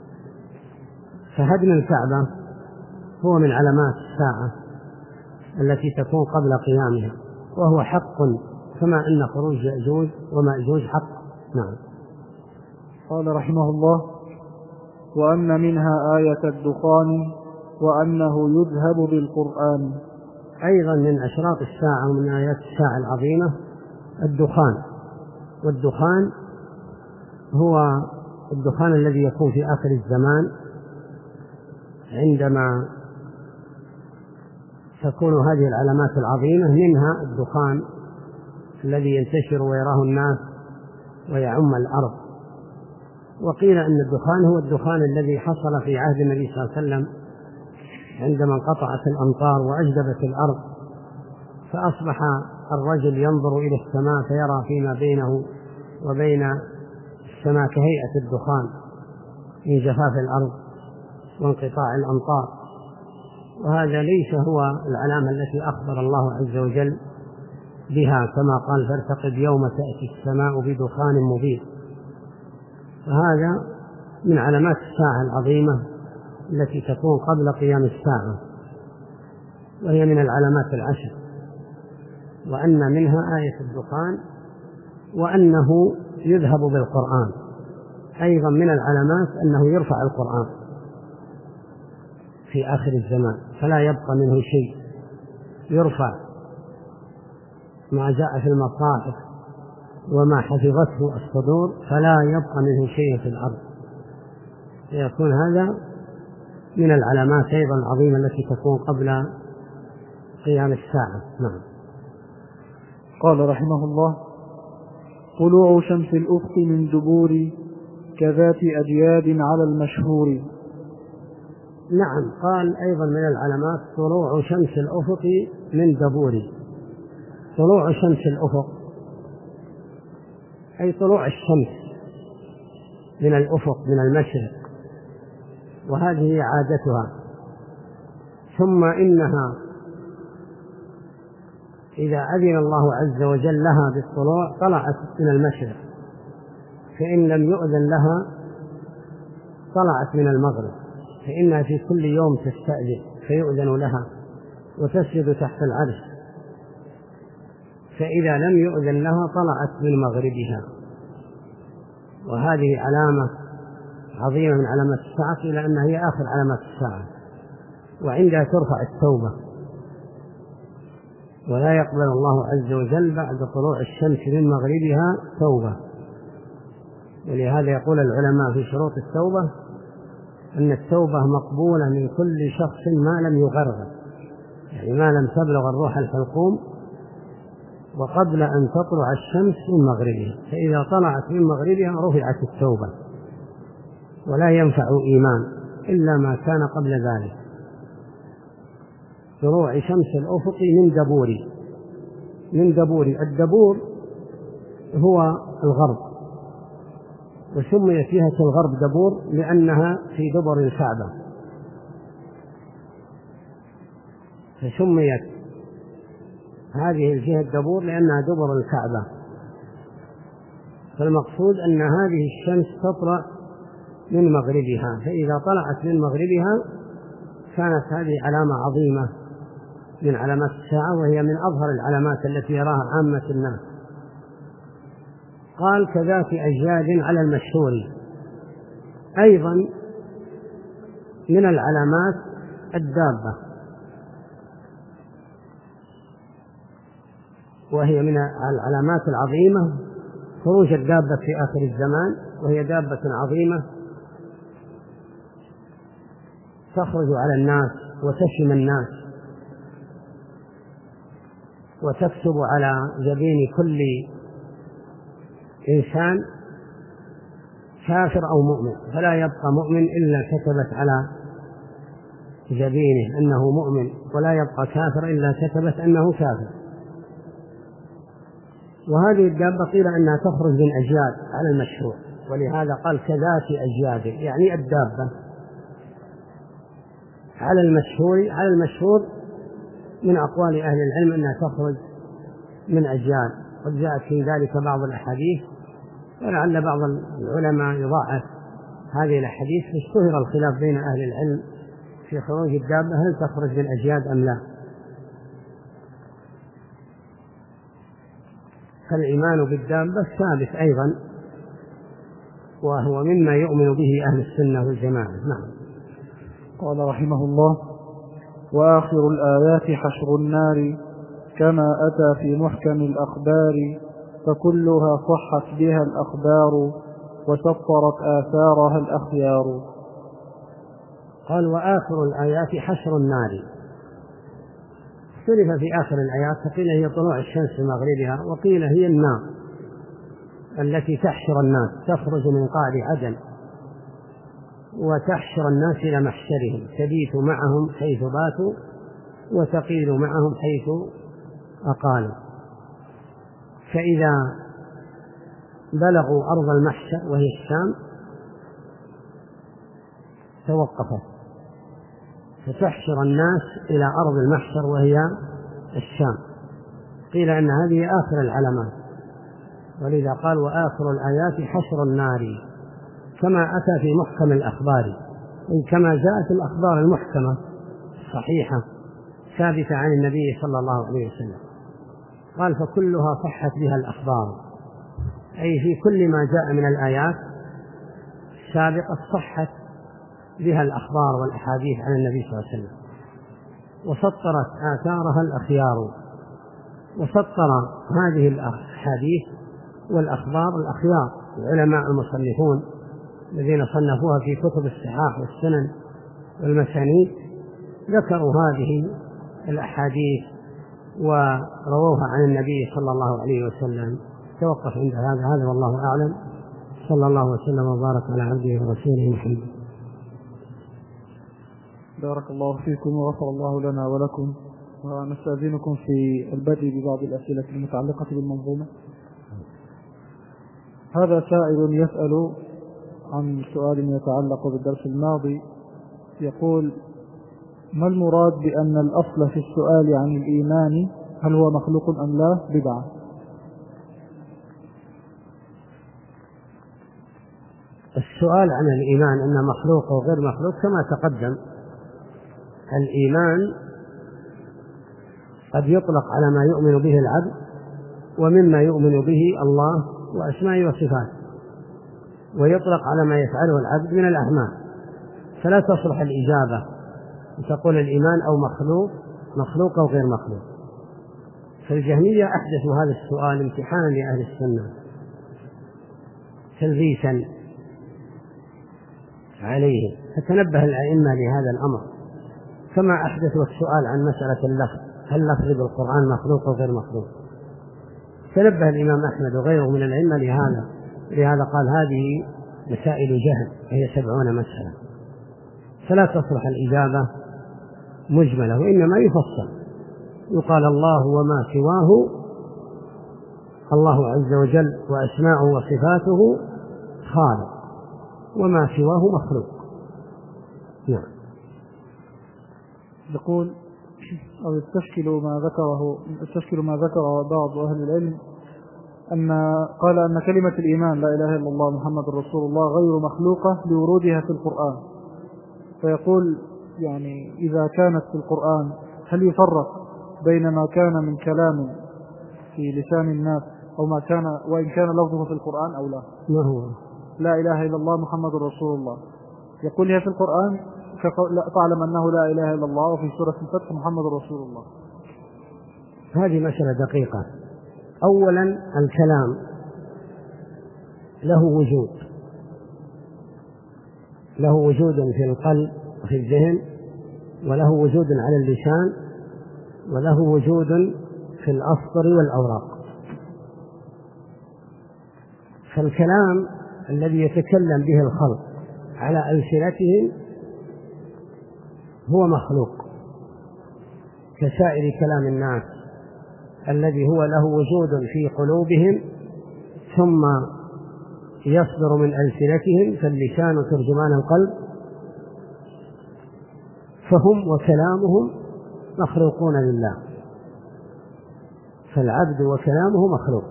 فهدم الكعبة هو من علامات الساعة التي تكون قبل قيامها، وهو حق كما أن خروج يأجوج ومأجوج حق. نعم. قال رحمه الله: وأن منها آية الدخان وأنه يذهب بالقرآن. أيضا من أشراط الساعة ومن آيات الساعة العظيمة الدخان. والدخان هو الدخان الذي يكون في آخر الزمان عندما تكون هذه العلامات العظيمة، منها الدخان الذي ينتشر ويراه الناس ويعم الأرض. وقيل أن الدخان هو الدخان الذي حصل في عهد النبي صلى الله عليه وسلم عندما انقطعت الأمطار وأجدبت الأرض، فأصبح الرجل ينظر إلى السماء فيرى فيما بينه وبين السماء كهيئة الدخان من جفاف الأرض وانقطاع الأمطار. وهذا ليس هو العلامة التي أخبر الله عز وجل بها، كما قال: فارتقب يوم تأتي السماء بدخان مبين. فهذا من علامات الساعة العظيمة التي تكون قبل قيام الساعة، وهي من العلامات العشر. وأن منها آية الدخان وأنه يذهب بالقرآن. أيضا من العلامات أنه يرفع القرآن في آخر الزمان فلا يبقى منه شيء، يرفع ما جاء في المصاحف وما حفظته الصدور فلا يبقى منه شيء في الأرض. فيكون هذا من العلامات أيضا العظيمة التي تكون قبل قيام الساعة. نعم. قال رحمه الله: طلوع شمس الأفق من دبور كذات أجياد على المشهور. نعم. قال أيضا من العلامات طلوع شمس الأفق من دبور. طلوع شمس الأفق أي طلوع الشمس من الأفق من المشرق، وهذه عادتها. ثم إنها إذا أذن الله عز وجل لها بالطلوع طلعت من المشرق، فإن لم يؤذن لها طلعت من المغرب، فإنها في كل يوم تستأذن فيؤذن لها وتسجد تحت العرش، فإذا لم يؤذن لها طلعت من مغربها. وهذه علامة عظيمة من علامات الساعة، إلى أنها هي آخر علامات الساعة، وعندها ترفع التوبة، ولا يقبل الله عز وجل بعد طلوع الشمس من مغربها توبة. ولهذا يقول العلماء في شروط التوبة أن التوبة مقبولة من كل شخص ما لم يغرغر، يعني ما لم تبلغ الروح الحلقوم وقبل أن تطلع الشمس من مغربها، فإذا طلعت من مغربها رفعت التوبة، ولا ينفع إيمان إلا ما كان قبل ذلك. طلوع شمس الأفق من دبوري من دبوري الدبور هو الغرب، وسميت جهة الغرب دبور لأنها في دبر الكعبة، فسميت هذه الجهة دبور لأنها دبر الكعبة. فالمقصود أن هذه الشمس تطلع من مغربها، فإذا طلعت من مغربها كانت هذه علامة عظيمة من علامات الساعة، وهي من أظهر العلامات التي يراها عامة الناس. قال كذات أجياد على المشهور. أيضا من العلامات الدابة، وهي من العلامات العظيمة خروج الدابة في آخر الزمان، وهي دابة عظيمة تخرج على الناس وتشم الناس وتكتب على جبين كل إنسان كافر أو مؤمن، فلا يبقى مؤمن إلا كتبت على جبينه أنه مؤمن، ولا يبقى كافر إلا كتبت أنه كافر. وهذه الدابة قيل أنها تخرج من أجياد على المشهور، ولهذا قال كذات أجياد، يعني الدابة على المشهور. على المشهور من أقوال أهل العلم أنها تخرج من أجياد، قد جاءت في ذلك بعض الأحاديث، ولعل بعض العلماء يضاعف هذه الأحاديث، فاشتهر الخلاف بين أهل العلم في خروج الدابة هل تخرج من أجياد أم لا. فالإيمان بالدابة ثابت أيضا، وهو مما يؤمن به أهل السنة والجماعة. نعم. قال رحمه الله: وآخر الآيات حشر النار كما أتى في محكم الأخبار، فكلها صحت بها الأخبار وسطرت آثارها الأخيار. قال وآخر الآيات حشر النار. اختلف في آخر الآيات، فقيل هي طلوع الشمس في مغربها، وقيل هي النار التي تحشر الناس، تخرج من قعر عدن وتحشر الناس إلى محشرهم، تبيت معهم حيث باتوا وتقيل معهم حيث أقالوا. فإذا بلغوا أرض المحشر وهي الشام توقفت، فتحشر الناس إلى أرض المحشر وهي الشام. قيل أن هذه آخر العلامات، ولذا قال وآخر الآيات حشر النار كما أتى في محكم الأخبار، أي كما جاءت الأخبار المحكمة الصحيحة ثابتة عن النبي صلى الله عليه وسلم. قال فكلها صحت بها الأخبار، أي في كل ما جاء من الآيات السابقة صحت بها الأخبار والأحاديث عن النبي صلى الله عليه وسلم، وسطرت آثارها الأخيار. وسطر هذه الأحاديث والأخبار الأخيار، العلماء المصنفون الذين صنفوها في كتب الصحاح والسنن والمسانيد ذكروا هذه الأحاديث ورووها عن النبي صلى الله عليه وسلم. توقف عند هذا هذا والله أعلم. صلى الله وسلم وبارك على عبده ورسوله محمد. بارك الله فيكم وغفر الله لنا ولكم، ونستأذنكم في البدء ببعض الأسئلة المتعلقة بالمنظومة. هذا سائل يسأل عن سؤال يتعلق بالدرس الماضي، يقول: ما المراد بأن الأصل في السؤال عن الإيمان هل هو مخلوق أم لا بدعة؟ السؤال عن الإيمان أنه مخلوق أو غير مخلوق كما تقدم. الإيمان قد يطلق على ما يؤمن به العبد، ومما يؤمن به الله وأسمائه وصفاته، ويطلق على ما يفعله العبد من الأعمال، فلا تصلح الإجابة وتقول الإيمان أو مخلوق مخلوق أو غير مخلوق. فالجهمية أحدثوا هذا السؤال امتحانا لأهل السنة تلبيسا عليه، فتنبه الأئمة لهذا الأمر، كما أحدثوا السؤال عن مسألة اللفظ، هل اللفظ بالقرآن مخلوق أو غير مخلوق؟ تنبه الإمام أحمد وغيره من الأئمة لهذا، لهذا قال هذه مسائل جهل وهي سبعون مسألة، فلا تصلح الإجابة مجملة، وإنما يفصل، يقال الله وما سواه، الله عز وجل وأسماؤه وصفاته خالق، وما سواه مخلوق. نعم. يقول أو يستشكل ما ذكره يستشكل ما ذكره بعض أهل العلم أن قال أن كلمة الإيمان لا إله إلا الله محمد رسول الله غير مخلوقة لورودها في القرآن، فيقول يعني إذا كانت في القرآن هل يفرق بين ما كان من كلام في لسان الناس أو ما كان وإن كان لفظه في القرآن أو لا؟ ما هو لا إله إلا الله محمد رسول الله، يقول هي في القرآن تعلم أنه لا إله إلا الله، وفي سورة الفتح محمد رسول الله. هذه مسألة دقيقة. أولا الكلام له وجود، له وجود في القلب وفي الذهن، وله وجود على اللسان، وله وجود في الأسطر والأوراق. فالكلام الذي يتكلم به الخلق على ألسنتهم هو مخلوق كسائر كلام الناس الذي هو له وجود في قلوبهم ثم يصدر من ألسنتهم، فاللسان ترجمان القلب، فهم وكلامهم مخلوقون لله، فالعبد وكلامه مخلوق.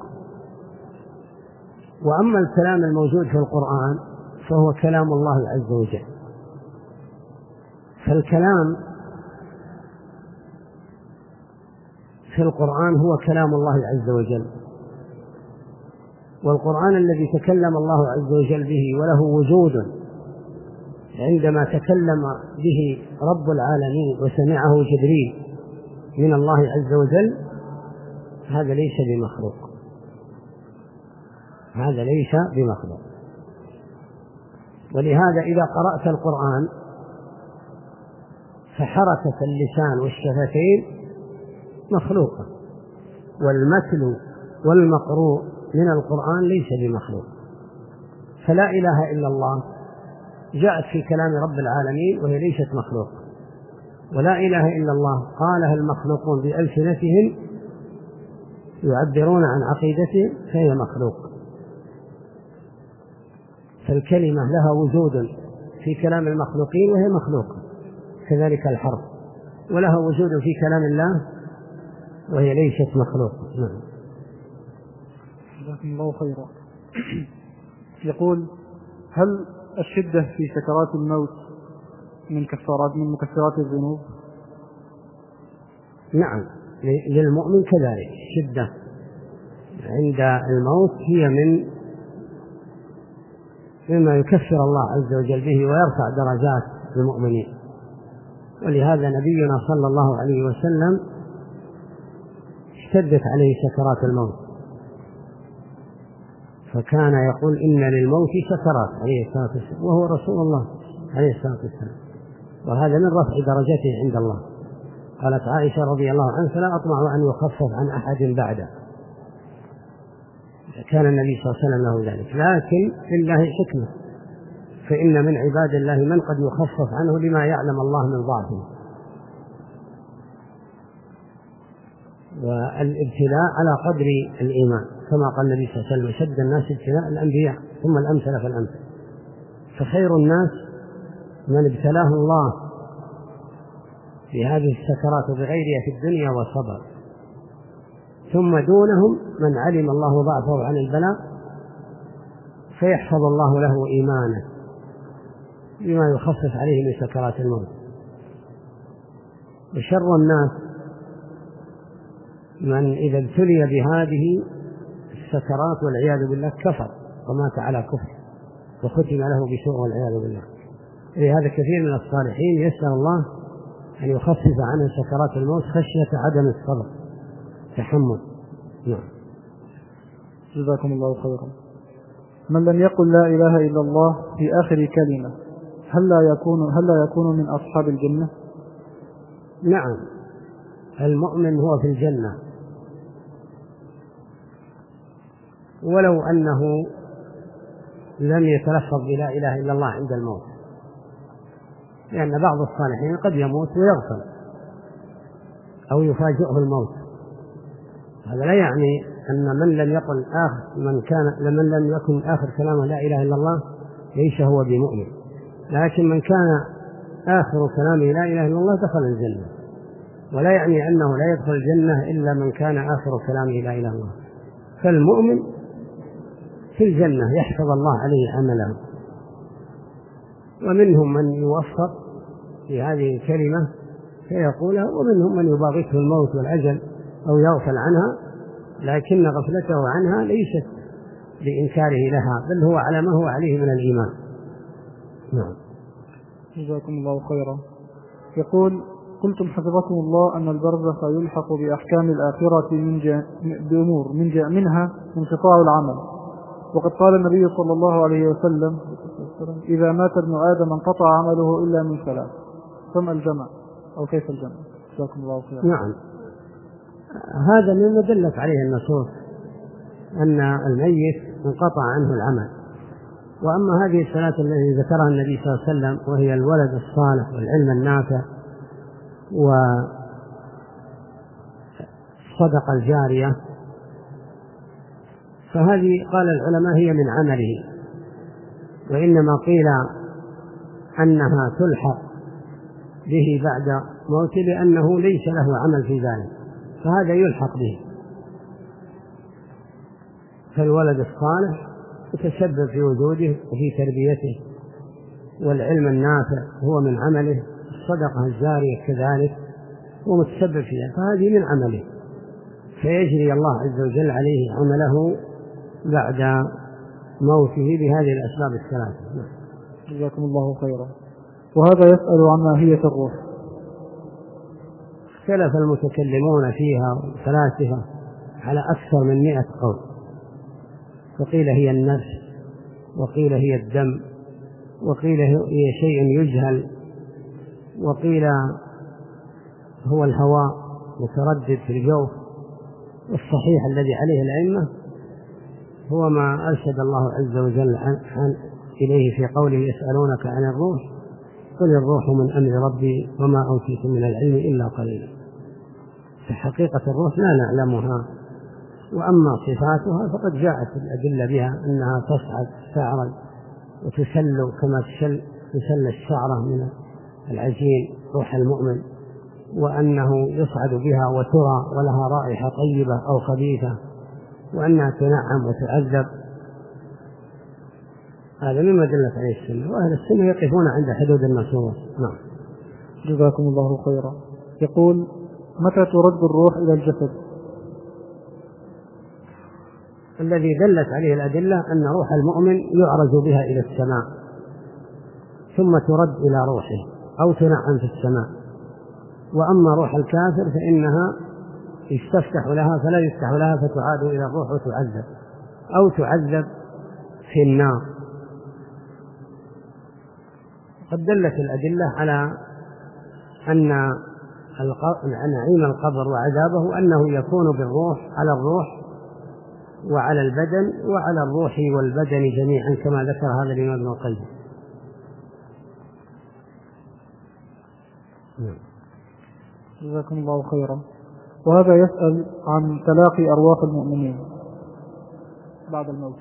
وأما الكلام الموجود في القرآن فهو كلام الله عز وجل. فالكلام في القرآن هو كلام الله عز وجل، والقرآن الذي تكلم الله عز وجل به وله وجود عندما تكلم به رب العالمين وسمعه جبريل من الله عز وجل، هذا ليس بمخلوق، هذا ليس بمخلوق. ولهذا إذا قرأت القرآن فحركة اللسان والشفتين مخلوقة، والمتل والمقروء من القرآن ليس بمخلوق. فلا إله إلا الله جاءت في كلام رب العالمين وهي ليست مخلوق، ولا إله إلا الله قالها المخلوقون بألسنتهم يعبرون عن عقيدتهم فهي مخلوق. فالكلمة لها وجود في كلام المخلوقين وهي مخلوقة، كذلك الحرف، ولها وجود في كلام الله وهي ليست مخلوقة. نعم. جزاكم الله خيرا. يقول هل الشدة في سكرات الموت من كفارات من مكفرات الذنوب؟ نعم، للمؤمن كذلك الشدة عند الموت هي من مما يكفر الله عز وجل به ويرفع درجات المؤمنين. ولهذا نبينا صلى الله عليه وسلم اشتدت عليه سكرات الموت، فكان يقول إن للموت سكرات عليه الصلاة والسلام، وهو رسول الله عليه الصلاة والسلام، وهذا من رفع درجته عند الله. قالت عائشة رضي الله عنها فلا أطمع أن يخفف عن أحد بعده، كان النبي صلى الله عليه وسلم له ذلك، لكن لله حكمة، فإن من عباد الله من قد يخفف عنه لما يعلم الله من ضعفه. والابتلاء على قدر الإيمان، كما قال النبي صلى الله عليه وسلم شد الناس ابتلاء الأنبياء ثم الأمثل فالأمثل، فخير الناس من ابتلاه الله بهذه السكرات وبغيرها في الدنيا وصبر، ثم دونهم من علم الله ضعفه عن البلاء فيحفظ الله له إيمانه بما يخفف عليه من سكرات الموت. وشر الناس من إذا ابتلي بهذه السكرات والعياذ بالله كفر ومات على كفر، وختم له بسوء والعياذ بالله. لهذا كثير من الصالحين يسأل الله أن يخفف عنه سكرات الموت خشية عدم الصبر تحمل. نعم. جزاكم الله خيرا. من لم يقل لا إله إلا الله في آخر كلمة هل لا يكون هل لا يكون من أصحاب الجنة؟ نعم، المؤمن هو في الجنة ولو أنه لم يتلفظ بلا إله إلا الله عند الموت، لأن بعض الصالحين قد يموت ويغفل أو يفاجئه الموت. هذا لا يعني أن من لم يقل آخر من كان لمن لم يكن آخر كلامه لا إله إلا الله ليس هو بمؤمن، لكن من كان آخر كلامه لا إله إلا الله دخل الجنة، ولا يعني أنه لا يدخل الجنة إلا من كان آخر كلامه لا إله إلا الله. فالمؤمن في الجنة يحفظ الله عليه عمله، ومنهم من يوفق في هذه الكلمة فيقولها، ومنهم من يباغته الموت والأجل أو يغفل عنها، لكن غفلته عنها ليست لإنكاره لها، بل هو على ما هو عليه من الإيمان. نعم. جزاكم الله خيرا. يقول: قلتم حفظكم الله أن البرزخ يلحق بأحكام الآخرة من جا... بأمور من جا... منها انقطاع العمل، وقد قال النبي صلى الله عليه وسلم: إذا مات ابن آدم انقطع عمله إلا من ثلاث. ثم الجمع أو كيف الجمع؟ جزاكم الله خيرا. نعم، هذا مما دلت عليه النصوص أن الميت انقطع عنه العمل. وأما هذه الثلاث التي ذكرها النبي صلى الله عليه وسلم وهي الولد الصالح والعلم النافع والصدقة الجارية، فهذه قال العلماء هي من عمله، وإنما قيل أنها تلحق به بعد موته لأنه ليس له عمل في ذلك، فهذا يلحق به. فالولد الصالح يتسبب في وجوده وفي تربيته، والعلم النافع هو من عمله، الصدقة الجارية كذلك هو متسبب فيها، فهذه من عمله، فيجري الله عز وجل عليه عمله بعد موته بهذه الأسباب الثلاثة. جزاكم الله خيرا. وهذا يسأل عن ماهية الروح. اختلف المتكلمون فيها ثلاثة على أكثر من مئة قول، وقيل هي النفس، وقيل هي الدم، وقيل هي شيء يجهل، وقيل هو الهواء متردد في الجوف. والصحيح الذي عليه الأئمة هو ما أرشد الله عز وجل عن عن إليه في قوله: يسألونك عن الروح قل الروح من أمر ربي وما أوتيتم من العلم إلا قليلا. فحقيقة الروح لا نعلمها، وأما صفاتها فقد جاءت الأدلة بها أنها تصعد شعرا وتسل كما تسل, تسل الشعرة من العجين روح المؤمن، وأنه يصعد بها وترى ولها رائحة طيبة أو خبيثة، وأنها تنعم وتعذب. هذا مما دلت عليه السنة، وأهل السنة يقفون عند حدود النصوص. نعم. جزاكم الله خيرا. يقول: متى ترد الروح إلى الجسد؟ الذي دلت عليه الأدلة أن روح المؤمن يعرج بها إلى السماء ثم ترد إلى روحه أو تنعم في السماء. وأما روح الكافر فإنها يستفتح لها فلا يفتح لها فتعاد إلى الروح وتعذب أو تعذب في النار. قد دلت الأدلة على أن نعيم القبر وعذابه أنه يكون بالروح على الروح وعلى البدن وعلى الروح والبدن جميعا، كما ذكر هذا الإمام ابن القيم. جزاكم الله خيرا. وهذا يسأل عن تلاقي أرواح المؤمنين بعد الموت.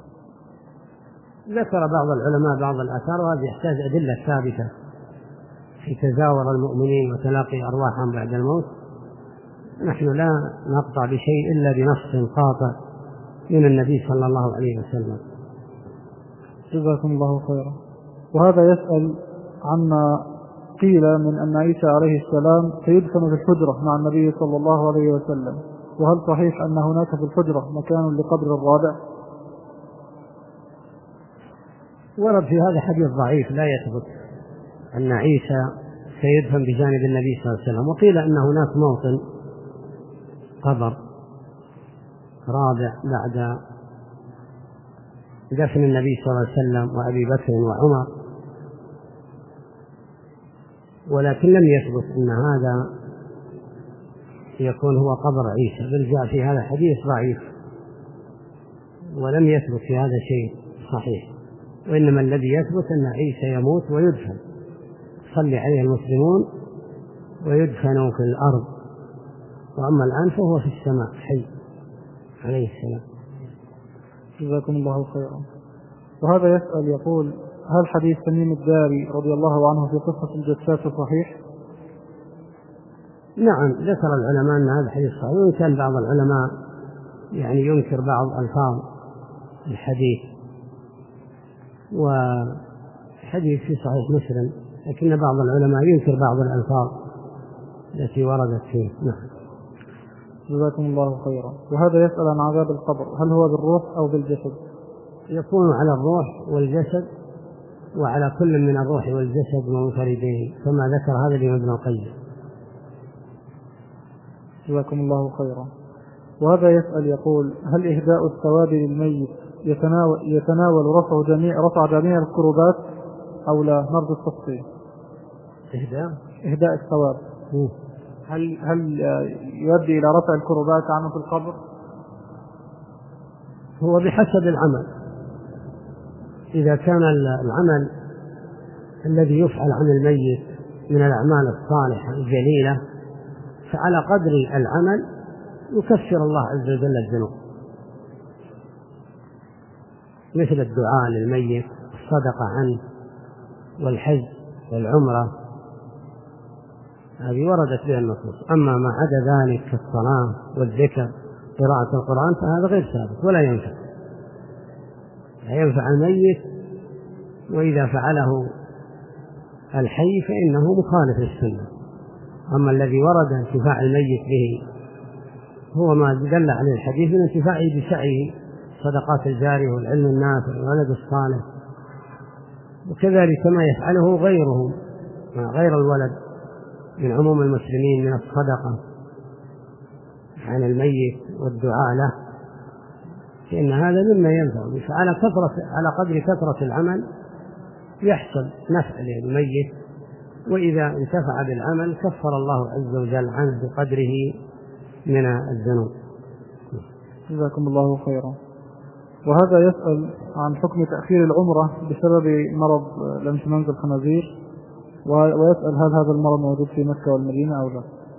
ذكر بعض العلماء بعض الآثار، وهذا يحتاج أدلة ثابتة في تزاور المؤمنين وتلاقي أرواحهم بعد الموت. نحن لا نقطع بشيء إلا بنص قاطع من النبي صلى الله عليه وسلم. جزاكم الله خيرا. وهذا يسأل عما قيل من أن عيسى عليه السلام سيدفن في الحجرة مع النبي صلى الله عليه وسلم، وهل صحيح أن هناك في الحجرة مكان لقبر الرابع؟ ورد في هذا حديث ضعيف لا يثبت أن عيسى سيدفن بجانب النبي صلى الله عليه وسلم، وقيل أن هناك موطن قبر رابع بعد دفن النبي صلى الله عليه وسلم وأبي بكر وعمر، ولكن لم يثبت أن هذا يكون هو قبر عيسى، بل جاء في هذا حديث ضعيف ولم يثبت في هذا شيء صحيح، وإنما الذي يثبت أن عيسى يموت ويدفن، صلي عليه المسلمون ويدفن في الأرض، وأما الآن فهو في السماء حي عليه السلام. جزاكم الله خيرا. وهذا يسأل يقول: هل حديث تميم الداري رضي الله عنه في قصة الجساس صحيح؟ نعم، ذكر العلماء أن هذا الحديث صحيح، وإن كان بعض العلماء يعني ينكر بعض ألفاظ الحديث، وحديث في صحيح مسلم، لكن بعض العلماء ينكر بعض الألفاظ التي وردت فيه. نعم. جزاكم الله خيرا. وهذا يسأل عن عذاب القبر، هل هو بالروح أو بالجسد؟ يكون على الروح والجسد، وعلى كل من الروح والجسد منفردين، كما ذكر هذا الإمام ابن القيم. جزاكم الله خيرا. وهذا يسأل يقول: هل إهداء الثواب للميت يتناول, يتناول رفع جميع رفع جميع الكربات أو لا؟ نرجو التفصيل. إهداء إهداء الثواب م. هل هل يؤدي إلى رفع الكربات عنه في القبر؟ هو بحسب العمل. إذا كان العمل الذي يفعل عن الميت من الأعمال الصالحة الجليلة، فعلى قدر العمل يكفر الله عز وجل الذنوب، مثل الدعاء للميت، الصدقة عنه، والحج والعمرة، هذه وردت بها النصوص. أما ما عدا ذلك كالصلاة والذكر قراءة القرآن فهذا غير ثابت ولا ينفع، لا ينفع الميت، وإذا فعله الحي فإنه مخالف للسنة. أما الذي ورد انتفاع الميت به هو ما دل عليه الحديث من انتفاعه بسعيه، صدقات الجارية والعلم النافع والولد الصالح، وكذلك ما يفعله غيره غير الولد من عموم المسلمين من الصدقة عن الميت والدعاء له، فإن هذا مما ينفع. فعلى كثرة على قدر كثرة العمل يحصل نفع للميت، وإذا انتفع بالعمل كفر الله عز وجل عنه بقدره من الذنوب. جزاكم الله خيرا. وهذا يسأل عن حكم تأخير العمرة بسبب مرض الانفلونزا الخنازير، ويسأل هل هذا المرض موجود في مكة والمدينة أو لا؟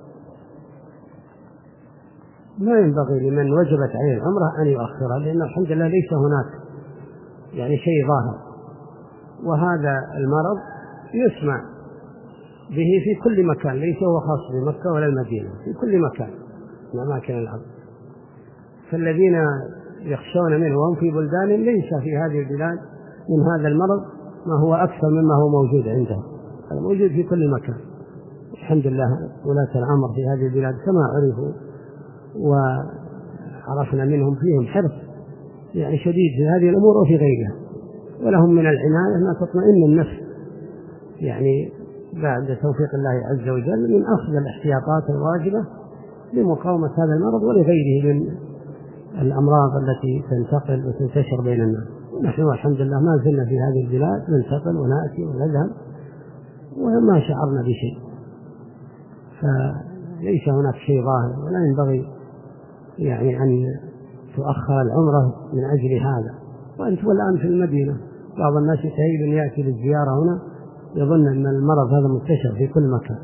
لا ينبغي لمن وجبت عليه العمرة أن يؤخرها، لأن الحمد لله ليس هناك يعني شيء ظاهر، وهذا المرض يسمع به في كل مكان، ليس هو خاص بمكة ولا المدينة، في كل مكان من أماكن الأرض. فالذين يخشون منه وهم في بلدان ليس في هذه البلاد من هذا المرض ما هو أكثر مما هو موجود عندهم، موجود في كل مكان. الحمد لله ولاة الأمر في هذه البلاد كما عرفوا وعرفنا منهم فيهم حرص يعني شديد في هذه الأمور وفي غيرها، ولهم من العناية ما تطمئن النفس يعني بعد توفيق الله عز وجل من أخذ الاحتياطات الواجبة لمقاومة هذا المرض ولغيره من الأمراض التي تنتقل وتنتشر بين الناس. نحن الحمد لله ما زلنا في هذه البلاد ننتقل ونأتي ونذهب وما شعرنا بشيء، فليس هناك شيء ظاهر، ولا ينبغي يعني أن تؤخر العمرة من أجل هذا. وأنتم الآن في المدينة بعض الناس يتهيب أن يأتي للزيارة هنا يظن أن المرض هذا منتشر في كل مكان.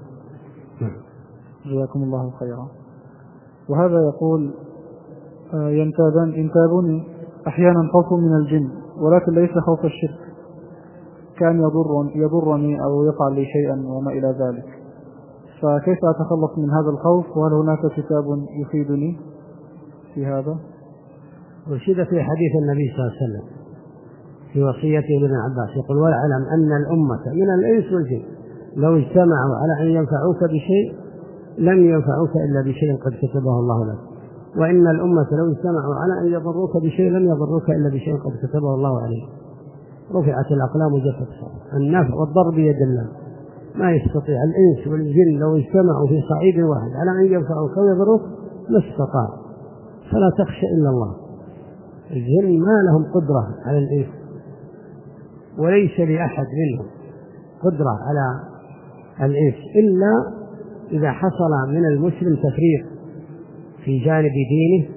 جزاكم الله خيرا. وهذا يقول: ينتابن ينتابني أحيانا خوف من الجن، ولكن ليس خوف الشرك، كان يضرني, يضرني أو يفعل لي شيئا وما إلى ذلك، فكيف أتخلص من هذا الخوف؟ وهل هناك كتاب يفيدني في هذا؟ ورشد في حديث النبي صلى الله عليه وسلم في وصيته لابن عباس يقول: واعلم أن الأمة من الإنس والجن لو اجتمعوا على أن ينفعوك بشيء لم ينفعوك إلا بشيء قد كتبه الله لك، وإن الأمة لو اجتمعوا على أن يضروك بشيء لم يضروك إلا بشيء قد كتبه الله عليك. رفعت الأقلام وجفت الصحف. النفع والضر بيد الله، ما يستطيع الإنس والجن لو اجتمعوا في صعيد واحد على أن ينفعوك أو يضروك ما استطاع. فلا تخشى إلا الله. الجن ما لهم قدرة على الإنس، وليس لأحد منهم قدرة على الإنس إلا إذا حصل من المسلم تفريط في جانب دينه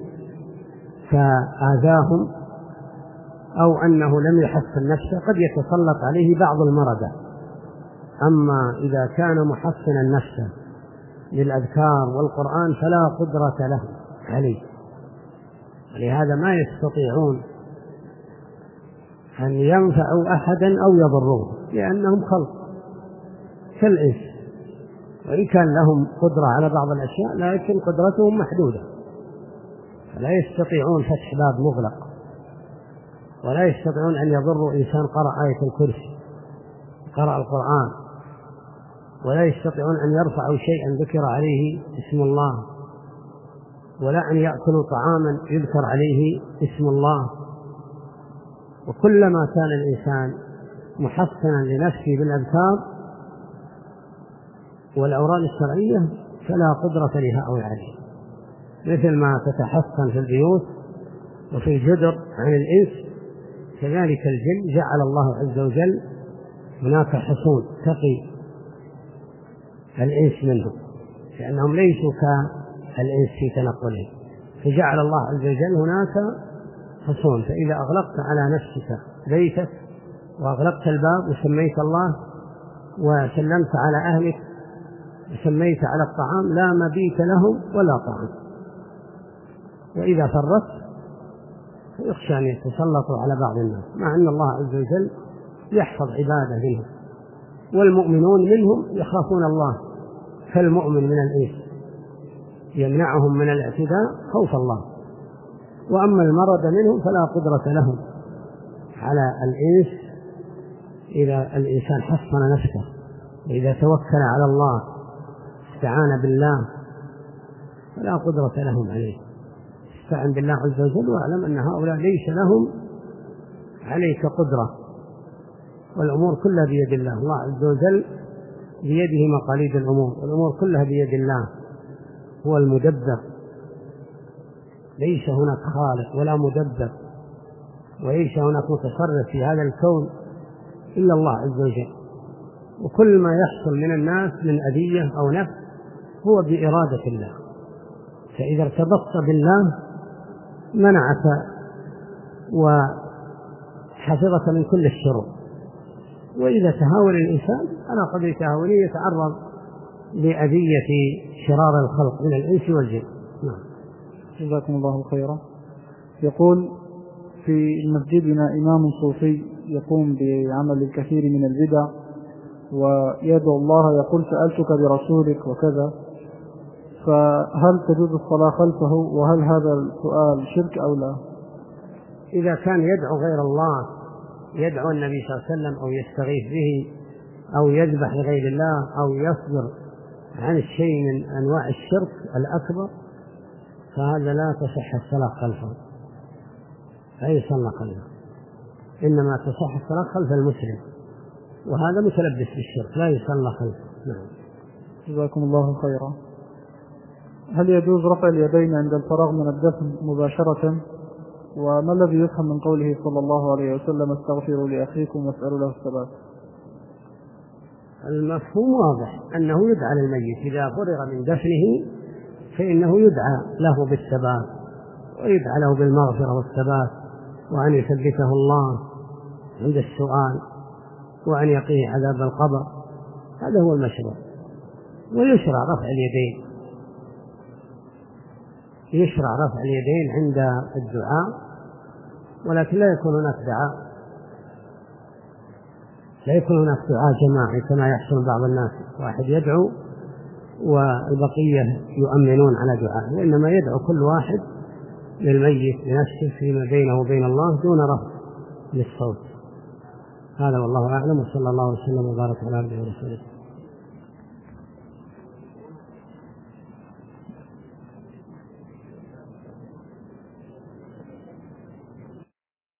فآذاهم أو أنه لم يحصن نفسه قد يتسلط عليه بعض المردة. أما إذا كان محصنا نفسه للأذكار والقرآن فلا قدرة له عليه، ولهذا ما يستطيعون أن ينفعوا أحدا أو يضروه لأنهم خلق كالإنس، وإن كان لهم قدرة على بعض الأشياء لكن قدرتهم محدودة، فلا يستطيعون فتح باب مغلق، ولا يستطيعون أن يضروا إنسان قرأ آية الكرسي قرأ القرآن، ولا يستطيعون أن يرفعوا شيئا ذكر عليه اسم الله، ولا أن يأكلوا طعاما يذكر عليه اسم الله. وكلما كان الإنسان محصنا لنفسه بالأذكار والأوراد الشرعية فلا قدرة لهؤلاء عليه، مثل ما تتحصن في البيوت وفي الجدر عن الإنس كذلك الجن جعل الله عز وجل هناك حصون تقي الإنس منهم، لأنهم ليسوا كالإنس في تنقلهم، فجعل الله عز وجل هناك حصون. فإذا أغلقت على نفسك بيتك وأغلقت الباب وسميت الله وسلمت على أهلك وسميت على الطعام لا مبيت لهم ولا طعام، وإذا فرطت يخشى أن يتسلطوا على بعض الناس، مع أن الله عز وجل يحفظ عباده منهم، والمؤمنون منهم يخافون الله كالمؤمن من الإنس يمنعهم من الاعتداء خوف الله. وأما المرض منهم فلا قدرة لهم على الإنس إذا الإنسان حصن نفسه، وإذا توكل على الله استعان بالله فلا قدرة لهم عليه. استعن بالله عز وجل واعلم أن هؤلاء ليس لهم عليك قدرة، والأمور كلها بيد الله. الله عز وجل بيده مقاليد الأمور، والأمور كلها بيد الله، هو المدبر، ليس هناك خالق ولا مدبر، وليس هناك متصرف في هذا الكون إلا الله عز وجل. وكل ما يحصل من الناس من أذية أو نفس هو بإرادة الله، فإذا ارتبطت بالله منعك وحفظك من كل الشرور. وإذا تهاون الإنسان على قدر تهاونه يتعرض لأذية شرار الخلق من الإنس والجن. نعم. جزاكم الله خيرا. يقول في مسجدنا إمام صوفي يقوم بعمل الكثير من البدع ويدعو الله يقول سألتك برسولك وكذا، فهل تجوز الصلاة خلفه؟ وهل هذا السؤال شرك أو لا؟ إذا كان يدعو غير الله، يدعو النبي صلى الله عليه وسلم أو يستغيث به أو يذبح لغير الله أو يصبر عن الشيء من أنواع الشرك الأكبر، فهذا لا تصح الصلاة خلفه، لا يصلى خلفه، إنما تصح الصلاة خلف المسلم، وهذا متلبس بالشرك لا يصلى خلفه. نعم. جزاكم الله خيرا. هل يجوز رفع اليدين عند الفراغ من الدفن مباشرة؟ وما الذي يفهم من قوله صلى الله عليه وسلم استغفروا لأخيكم واسألوا له الثبات؟ المفهوم واضح أنه يدعى للميت إذا فرغ من دفنه، فإنه يدعى له بالثبات ويدعى له بالمغفرة والثبات، وأن يثبته الله عند السؤال، وأن يقيه عذاب القبر، هذا هو المشروع. ويشرع رفع اليدين، يشرع رفع اليدين عند الدعاء، ولكن لا يكون هناك دعاء لا يكون هناك دعاء جماعي كما يحصل بعض الناس، واحد يدعو والبقية يؤمنون على دعاء، وإنما يدعو كل واحد للميت لنفسه فيما بينه وبين الله دون رفع للصوت. هذا والله أعلم، وصلى الله وسلم وبارك على عبده ورسوله.